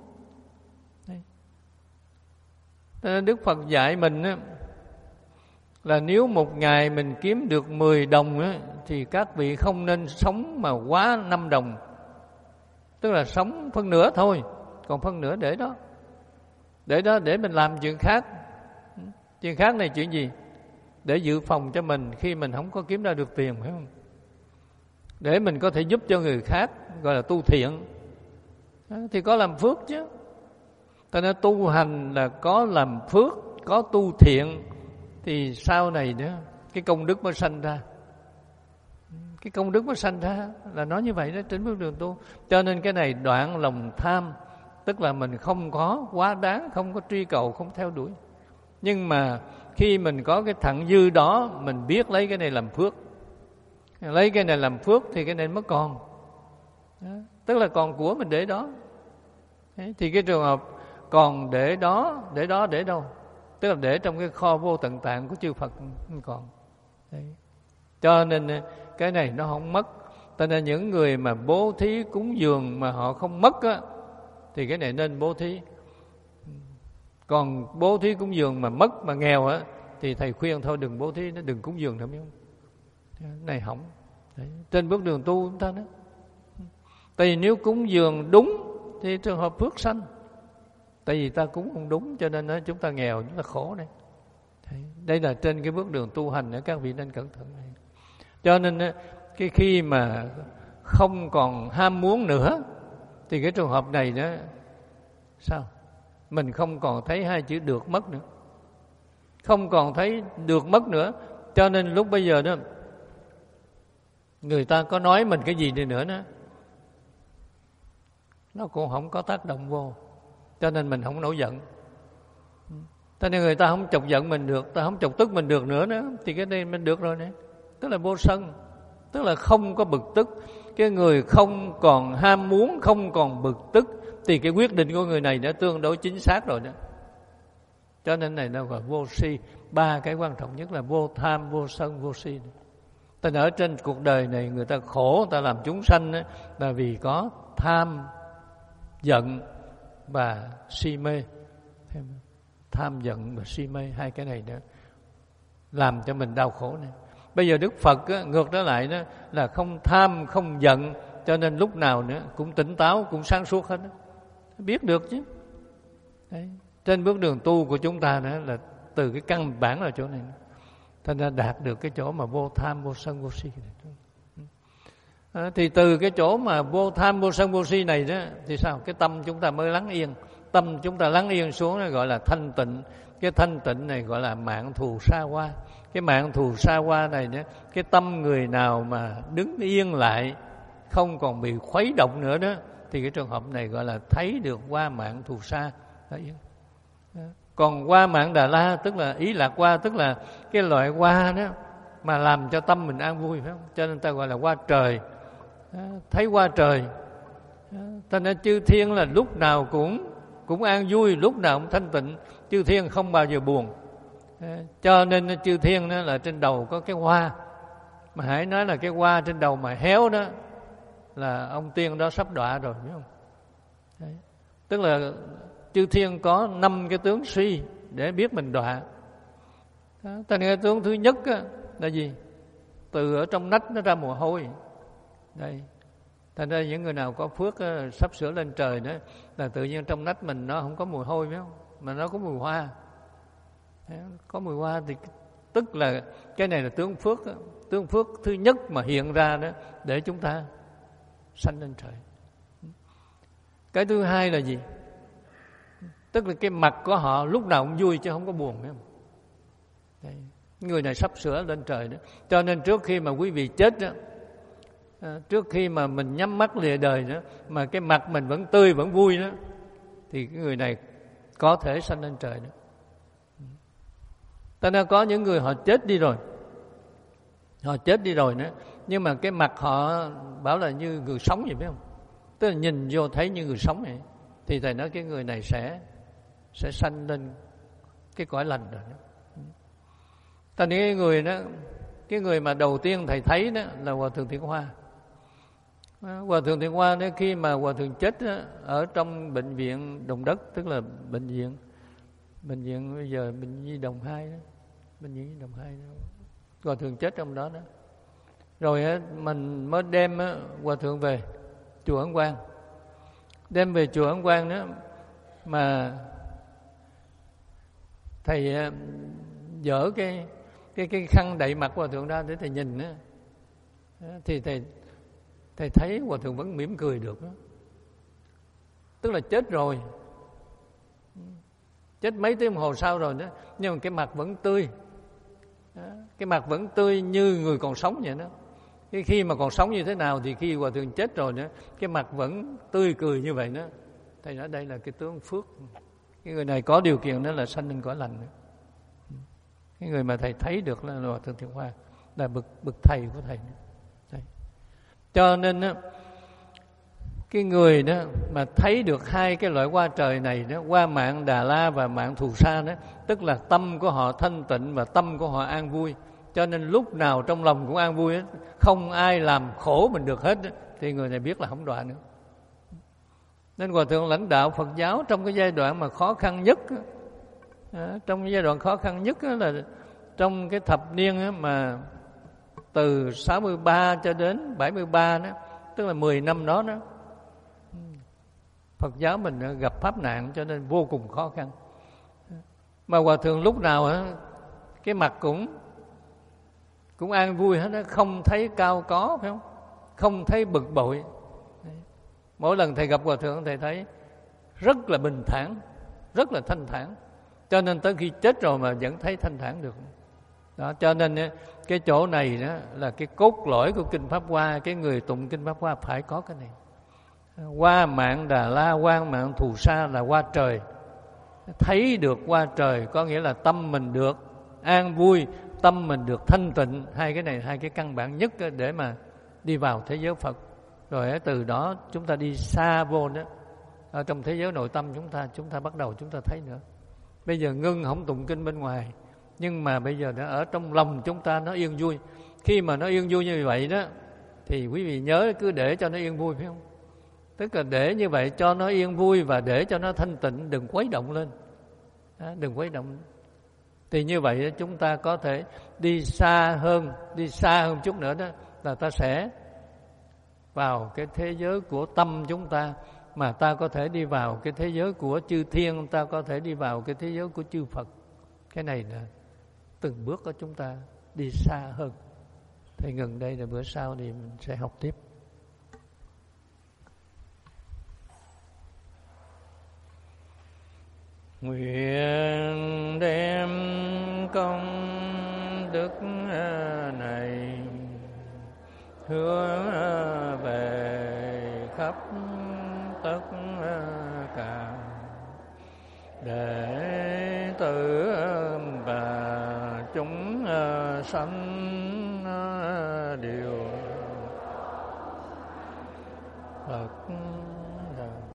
Đây. Đức Phật dạy mình á, là nếu một ngày mình kiếm được mười đồng á, thì các vị không nên sống mà quá năm đồng. Tức là sống phân nửa thôi, còn phân nửa để đó. Để đó để mình làm chuyện khác. Chuyện khác này chuyện gì? Để dự phòng cho mình khi mình không có kiếm ra được tiền, phải không? Để mình có thể giúp cho người khác, gọi là tu thiện. Thì có làm phước chứ. Cho nên tu hành là có làm phước, có tu thiện, thì sau này nữa cái công đức mới sanh ra. Cái công đức mới sanh ra là nói như vậy đó, trên bước đường tu. Cho nên cái này đoạn lòng tham, tức là mình không có quá đáng, không có truy cầu, không theo đuổi. Nhưng mà khi mình có cái thặng dư đó, mình biết lấy cái này làm phước. Lấy cái này làm phước thì cái này mới còn. Đó. Tức là còn của mình để đó. Đấy. Thì cái trường hợp còn để đó, để đó để đâu? Tức là để trong cái kho vô tận tạng của chư Phật không còn. Đấy. Cho nên cái này nó không mất. Cho nên những người mà bố thí cúng dường mà họ không mất á, thì cái này nên bố thí. Còn bố thí cúng dường mà mất mà nghèo á, thì thầy khuyên thôi đừng bố thí, nó đừng cúng dường nữa, biết không? Cái này hỏng. Đấy. Trên bước đường tu chúng ta đó. Tại vì nếu cúng dường đúng thì trường hợp phước sanh. Tại vì ta cúng không đúng cho nên chúng ta nghèo, chúng ta khổ này. Đấy. Đây là trên cái bước đường tu hành, các vị nên cẩn thận này. Cho nên cái khi mà không còn ham muốn nữa, thì cái trường hợp này đó sao? Mình không còn thấy hai chữ được mất nữa, không còn thấy được mất nữa. Cho nên lúc bây giờ đó, người ta có nói mình cái gì đi nữa đó, nó cũng không có tác động vô. Cho nên mình không nổi giận. Cho nên người ta không chọc giận mình được, ta không chọc tức mình được nữa đó, thì cái này mình được rồi nè. Tức là vô sân, tức là không có bực tức. Cái người không còn ham muốn, không còn bực tức, thì cái quyết định của người này đã tương đối chính xác rồi đó. Cho nên này nó gọi vô si. Ba cái quan trọng nhất là vô tham, vô sân, vô si. Tại ở trên cuộc đời này người ta khổ, người ta làm chúng sanh đó, là vì có tham, giận và si mê. Tham, giận và si mê, hai cái này đó làm cho mình đau khổ này. Bây giờ Đức Phật á, ngược trở lại đó là không tham, không giận, cho nên lúc nào nữa cũng tỉnh táo, cũng sáng suốt hết đó. Biết được chứ. Đấy. Trên bước đường tu của chúng ta đó là từ cái căn bản là chỗ này, thành ra đạt được cái chỗ mà vô tham, vô sân, vô si này. À, thì từ cái chỗ mà vô tham, vô sân, vô si này đó, thì sao? Cái tâm chúng ta mới lắng yên. Tâm chúng ta lắng yên xuống nó gọi là thanh tịnh. Cái thanh tịnh này gọi là mạng thù sa hoa. Cái mạng thù sa hoa này đó, cái tâm người nào mà đứng yên lại, không còn bị khuấy động nữa đó, thì cái trường hợp này gọi là thấy được hoa mạng thù sa. Còn hoa mạng Đà La, tức là ý lạc hoa, tức là cái loại hoa đó mà làm cho tâm mình an vui, phải không? Cho nên ta gọi là hoa trời. Thấy hoa trời. Cho nên chư thiên là lúc nào cũng cũng an vui, lúc nào cũng thanh tịnh. Chư thiên không bao giờ buồn. Cho nên chư thiên đó là trên đầu có cái hoa. Mà hãy nói là cái hoa trên đầu mà héo đó, là ông tiên đó sắp đọa rồi, biết không? Đấy. Tức là chư thiên có năm cái tướng suy để biết mình đọa. Thành cái tướng thứ nhất á, là gì? Từ ở trong nách nó ra mồ hôi. Đây. Thành ra những người nào có phước á, sắp sửa lên trời đó, là tự nhiên trong nách mình nó không có mùi hôi, phải không? Mà nó có mùi hoa. Đấy. Có mùi hoa thì Tức là cái này là tướng phước đó. Tướng phước thứ nhất mà hiện ra đó để chúng ta sanh lên trời. Cái thứ hai là gì? Tức là cái mặt của họ lúc nào cũng vui chứ không có buồn. Phải không? Đấy. Người này sắp sửa lên trời đó. Cho nên trước khi mà quý vị chết đó, à, trước khi mà mình nhắm mắt lìa đời đó, mà cái mặt mình vẫn tươi vẫn vui đó, thì cái người này có thể sanh lên trời đó. Ta đã có những người họ chết đi rồi, họ chết đi rồi nữa, nhưng mà cái mặt họ bảo là như người sống vậy, phải không? Tức là nhìn vô thấy như người sống vậy, thì thầy nói cái người này sẽ sẽ sanh lên cái cõi lành rồi đó. Thành cái người đó, cái người mà đầu tiên thầy thấy đó là Hòa Thượng Thiện Hoa. Hòa Thượng Thiện Hoa đó, khi mà Hòa Thượng chết đó, ở trong bệnh viện Đồng Đất, tức là bệnh viện bệnh viện bây giờ bệnh Nhi Đồng hai đó, bệnh viện Nhi Đồng hai đó. Hòa Thượng chết trong đó đó. Rồi á, mình mới đem á, Hòa Thượng về chùa Ấn Quang, đem về chùa Ấn Quang đó mà thầy á, dỡ cái cái cái khăn đậy mặt Hòa Thượng ra để thầy nhìn á, thì thầy thầy thấy Hòa Thượng vẫn mỉm cười được đó. Tức là chết rồi, chết mấy tiếng đồng hồ sau rồi đó, nhưng mà cái mặt vẫn tươi, cái mặt vẫn tươi như người còn sống vậy đó. Cái khi mà còn sống như thế nào thì khi Hòa Thượng chết rồi nữa, cái mặt vẫn tươi cười như vậy đó. Thầy nói đây là cái tướng phước. Cái người này có điều kiện đó là sanh lên cõi lành nữa. Cái người mà thầy thấy được là Hòa Thượng Thiện Hoa, là bậc bậc thầy của thầy. Đấy. Cho nên đó, cái người đó mà thấy được hai cái loại hoa trời này đó, hoa mạng Đà La và mạng Thù Sa đó, tức là tâm của họ thanh tịnh và tâm của họ an vui. Cho nên lúc nào trong lòng cũng an vui hết, không ai làm khổ mình được hết đó, thì người này biết là không đọa nữa. Nên Hòa Thượng lãnh đạo Phật giáo trong cái giai đoạn mà khó khăn nhất, đó, trong cái giai đoạn khó khăn nhất là trong cái thập niên mà từ sáu mươi ba cho đến bảy mươi ba đó, tức là mười năm đó đó, Phật giáo mình gặp pháp nạn cho nên vô cùng khó khăn. Mà Hòa Thượng lúc nào á, cái mặt cũng cũng an vui hết đó, không thấy cao có, phải không? Không thấy bực bội. Mỗi lần thầy gặp Hòa Thượng thầy thấy rất là bình thản, rất là thanh thản. Cho nên tới khi chết rồi mà vẫn thấy thanh thản được. Đó, cho nên cái chỗ này đó là cái cốt lõi của Kinh Pháp Hoa. Cái người tụng Kinh Pháp Hoa phải có cái này. Hoa mạng Đà La, hoa mạng Thù Sa là hoa trời. Thấy được hoa trời có nghĩa là tâm mình được an vui, tâm mình được thanh tịnh. Hai cái này hai cái căn bản nhất để mà đi vào thế giới Phật. Rồi từ đó chúng ta đi xa vô đó, ở trong thế giới nội tâm chúng ta, chúng ta bắt đầu chúng ta thấy nữa. Bây giờ ngưng không tụng kinh bên ngoài, nhưng mà bây giờ nó ở trong lòng chúng ta nó yên vui. Khi mà nó yên vui như vậy đó, thì quý vị nhớ cứ để cho nó yên vui, phải không? Tức là để như vậy cho nó yên vui và để cho nó thanh tịnh, đừng khuấy động lên. Đó, đừng khuấy động. Thì như vậy chúng ta có thể đi xa hơn, đi xa hơn chút nữa đó, là ta sẽ vào cái thế giới của tâm chúng ta, mà ta có thể đi vào cái thế giới của chư thiên, ta có thể đi vào cái thế giới của chư Phật. Cái này là từng bước của chúng ta đi xa hơn. Thì ngừng đây, là bữa sau thì mình sẽ học tiếp. Nguyện đem công đức này hướng về khắp tất cả đệ tử và chúng sanh đều Phật